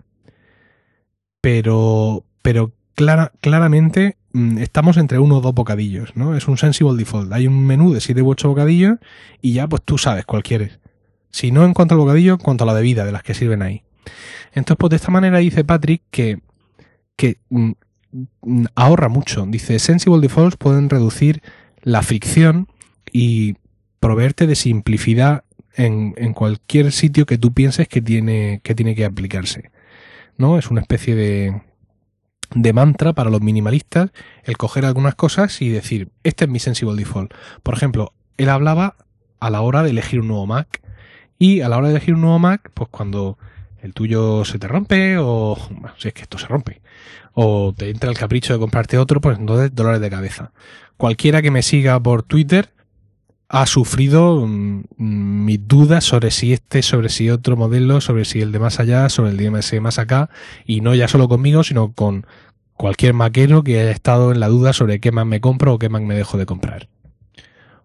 pero, pero clara, claramente estamos entre uno o dos bocadillos, ¿no? Es un Sensible Default. Hay un menú de siete u ocho bocadillos y ya pues tú sabes cuál quieres. Si no en cuanto al bocadillo, en cuanto a la bebida de las que sirven ahí. Entonces, pues de esta manera dice Patrick que, que mm, ahorra mucho. Dice, Sensible Defaults pueden reducir la fricción y proveerte de simplicidad en, en cualquier sitio que tú pienses que tiene, que tiene que aplicarse, ¿no? Es una especie de... de mantra para los minimalistas el coger algunas cosas y decir, este es mi Sensible Default. Por ejemplo, él hablaba a la hora de elegir un nuevo Mac y a la hora de elegir un nuevo Mac, pues cuando el tuyo se te rompe o, bueno, si es que esto se rompe, o te entra el capricho de comprarte otro, pues entonces dolores de cabeza. Cualquiera que me siga por Twitter ha sufrido mmm, mis dudas sobre si este, sobre si otro modelo, sobre si el de más allá, sobre el de más acá, y no ya solo conmigo, sino con cualquier maquero que haya estado en la duda sobre qué Mac me compro o qué Mac me dejo de comprar.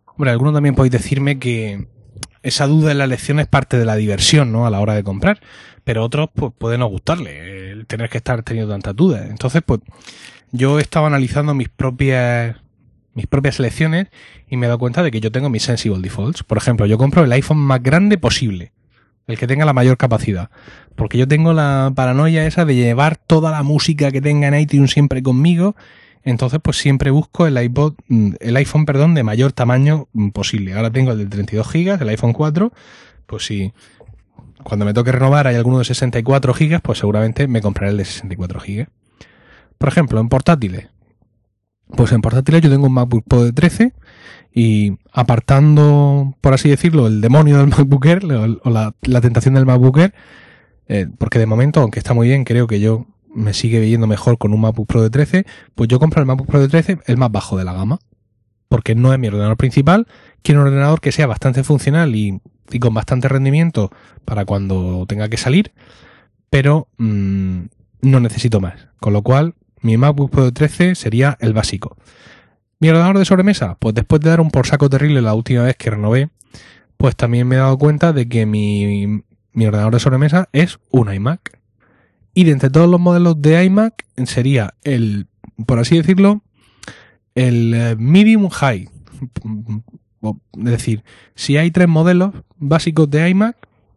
Hombre, alguno también podéis decirme que esa duda en la elección es parte de la diversión, ¿no? A la hora de comprar. Pero otros, pues, puede no gustarle el tener que estar teniendo tantas dudas. Entonces, pues, yo estaba analizando mis propias mis propias selecciones y me he dado cuenta de que yo tengo mis Sensible Defaults. Por ejemplo, yo compro el iPhone más grande posible, el que tenga la mayor capacidad, porque yo tengo la paranoia esa de llevar toda la música que tenga en iTunes siempre conmigo. Entonces, pues siempre busco el iPod, el iPhone, perdón, de mayor tamaño posible. Ahora tengo el de treinta y dos gigas, el iPhone cuatro. Pues si cuando me toque renovar hay alguno de sesenta y cuatro gigas, pues seguramente me compraré el de sesenta y cuatro gigas. Por ejemplo, en portátiles. Pues en portátiles yo tengo un MacBook Pro de trece y apartando, por así decirlo, el demonio del MacBook Air o la, la tentación del MacBook Air, eh, porque de momento, aunque está muy bien, creo que yo me sigue viendo mejor con un MacBook Pro de trece, pues yo compro el MacBook Pro de trece, el más bajo de la gama, porque no es mi ordenador principal. Quiero un ordenador que sea bastante funcional y, y con bastante rendimiento para cuando tenga que salir, pero mmm, no necesito más, con lo cual mi MacBook Pro de trece sería el básico. ¿Mi ordenador de sobremesa? Pues después de dar un por saco terrible la última vez que renové, pues también me he dado cuenta de que mi, mi ordenador de sobremesa es un iMac. Y de entre todos los modelos de iMac sería el, por así decirlo, el medium high. Es decir, si hay tres modelos básicos de iMac,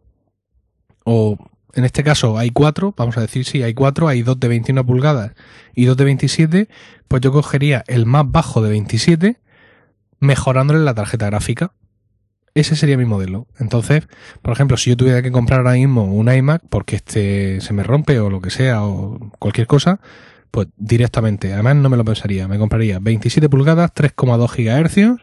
o en este caso hay cuatro, vamos a decir si hay cuatro, hay dos de veintiuna pulgadas y dos de veintisiete, pues yo cogería el más bajo de veintisiete, mejorándole la tarjeta gráfica. Ese sería mi modelo. Entonces, por ejemplo, si yo tuviera que comprar ahora mismo un iMac porque este se me rompe o lo que sea o cualquier cosa, pues directamente, además no me lo pensaría, me compraría veintisiete pulgadas, tres coma dos gigahercios,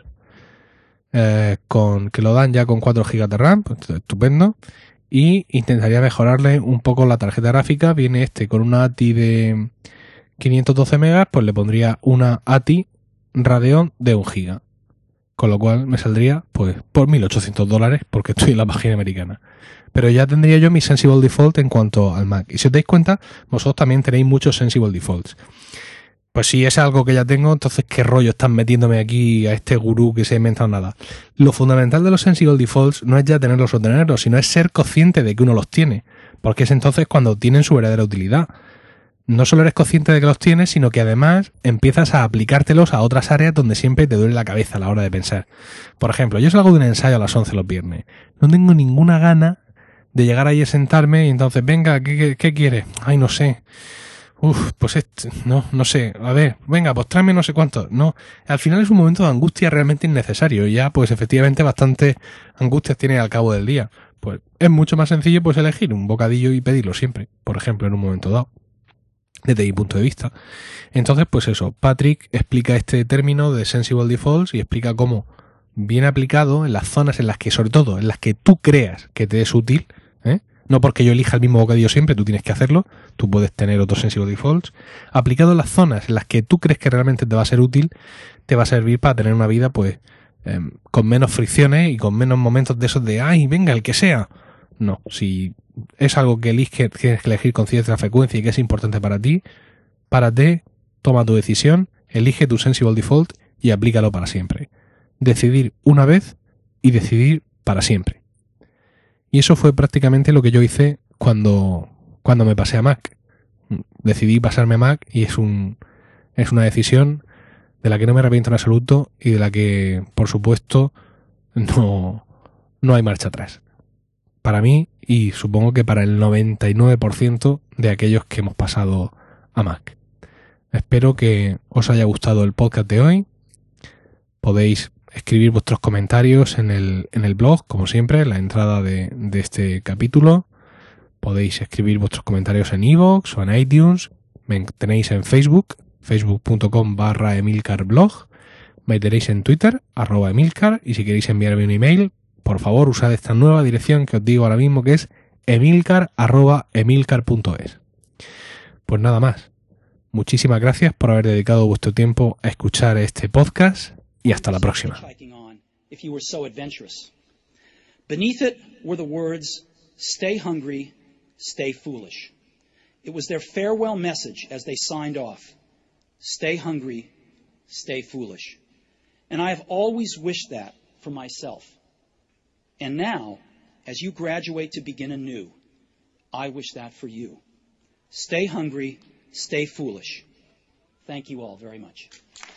eh, con que lo dan ya con cuatro gigas de RAM, pues, estupendo. Y intentaría mejorarle un poco la tarjeta gráfica. Viene este con una A T I de quinientos doce megas, pues le pondría una A T I Radeon de un giga. Con lo cual me saldría pues por mil ochocientos dólares, porque estoy en la página americana. Pero ya tendría yo mi Sensible Default en cuanto al Mac. Y si os dais cuenta, vosotros también tenéis muchos Sensible Defaults. Pues si es algo que ya tengo, entonces ¿qué rollo están metiéndome aquí a este gurú que se ha inventado nada? Lo fundamental de los Sensible Defaults no es ya tenerlos o tenerlos, sino es ser consciente de que uno los tiene. Porque es entonces cuando tienen su verdadera utilidad. No solo eres consciente de que los tienes, sino que además empiezas a aplicártelos a otras áreas donde siempre te duele la cabeza a la hora de pensar. Por ejemplo, yo salgo de un ensayo a las once los viernes. No tengo ninguna gana de llegar ahí a sentarme y entonces, venga, ¿qué, qué, qué quieres? Ay, no sé. Uf, pues este, no, no sé. A ver, venga, pues tráeme no sé cuánto. No, al final es un momento de angustia realmente innecesario. Y ya, pues efectivamente, bastante angustias tiene al cabo del día. Pues es mucho más sencillo pues elegir un bocadillo y pedirlo siempre, por ejemplo, en un momento dado, desde mi punto de vista. Entonces, pues eso, Patrick explica este término de Sensible Defaults y explica cómo, bien aplicado en las zonas en las que, sobre todo, en las que tú creas que te es útil, ¿eh? No porque yo elija el mismo bocadillo siempre, tú tienes que hacerlo, tú puedes tener otros Sensible Defaults, aplicado en las zonas en las que tú crees que realmente te va a ser útil, te va a servir para tener una vida, pues, eh, con menos fricciones y con menos momentos de esos de, ay, venga, el que sea. No, si es algo que eliges, tienes que elegir con cierta frecuencia y que es importante para ti, párate, toma tu decisión, elige tu Sensible Default y aplícalo para siempre. Decidir una vez y decidir para siempre. Y eso fue prácticamente lo que yo hice cuando, cuando me pasé a Mac. Decidí pasarme a Mac y es un, es una decisión de la que no me arrepiento en absoluto y de la que, por supuesto, no, no hay marcha atrás. Para mí y supongo que para el noventa y nueve por ciento de aquellos que hemos pasado a Mac. Espero que os haya gustado el podcast de hoy. Podéis escribir vuestros comentarios en el, en el blog, como siempre, en la entrada de, de este capítulo. Podéis escribir vuestros comentarios en iVoox o en iTunes. Me tenéis en Facebook, facebook.com barra emilcarblog. Me tenéis en Twitter, arroba emilcar. Y si queréis enviarme un email, por favor, usad esta nueva dirección que os digo ahora mismo, que es emilcar arroba emilcar punto es. Pues nada más. Muchísimas gracias por haber dedicado vuestro tiempo a escuchar este podcast y hasta la próxima. Beneath it were the words, "Stay hungry, stay foolish." It was their farewell message as they signed off. Stay hungry, stay foolish. And I have always wished that for myself. And now, as you graduate to begin anew, I wish that for you. Stay hungry, stay foolish. Thank you all very much.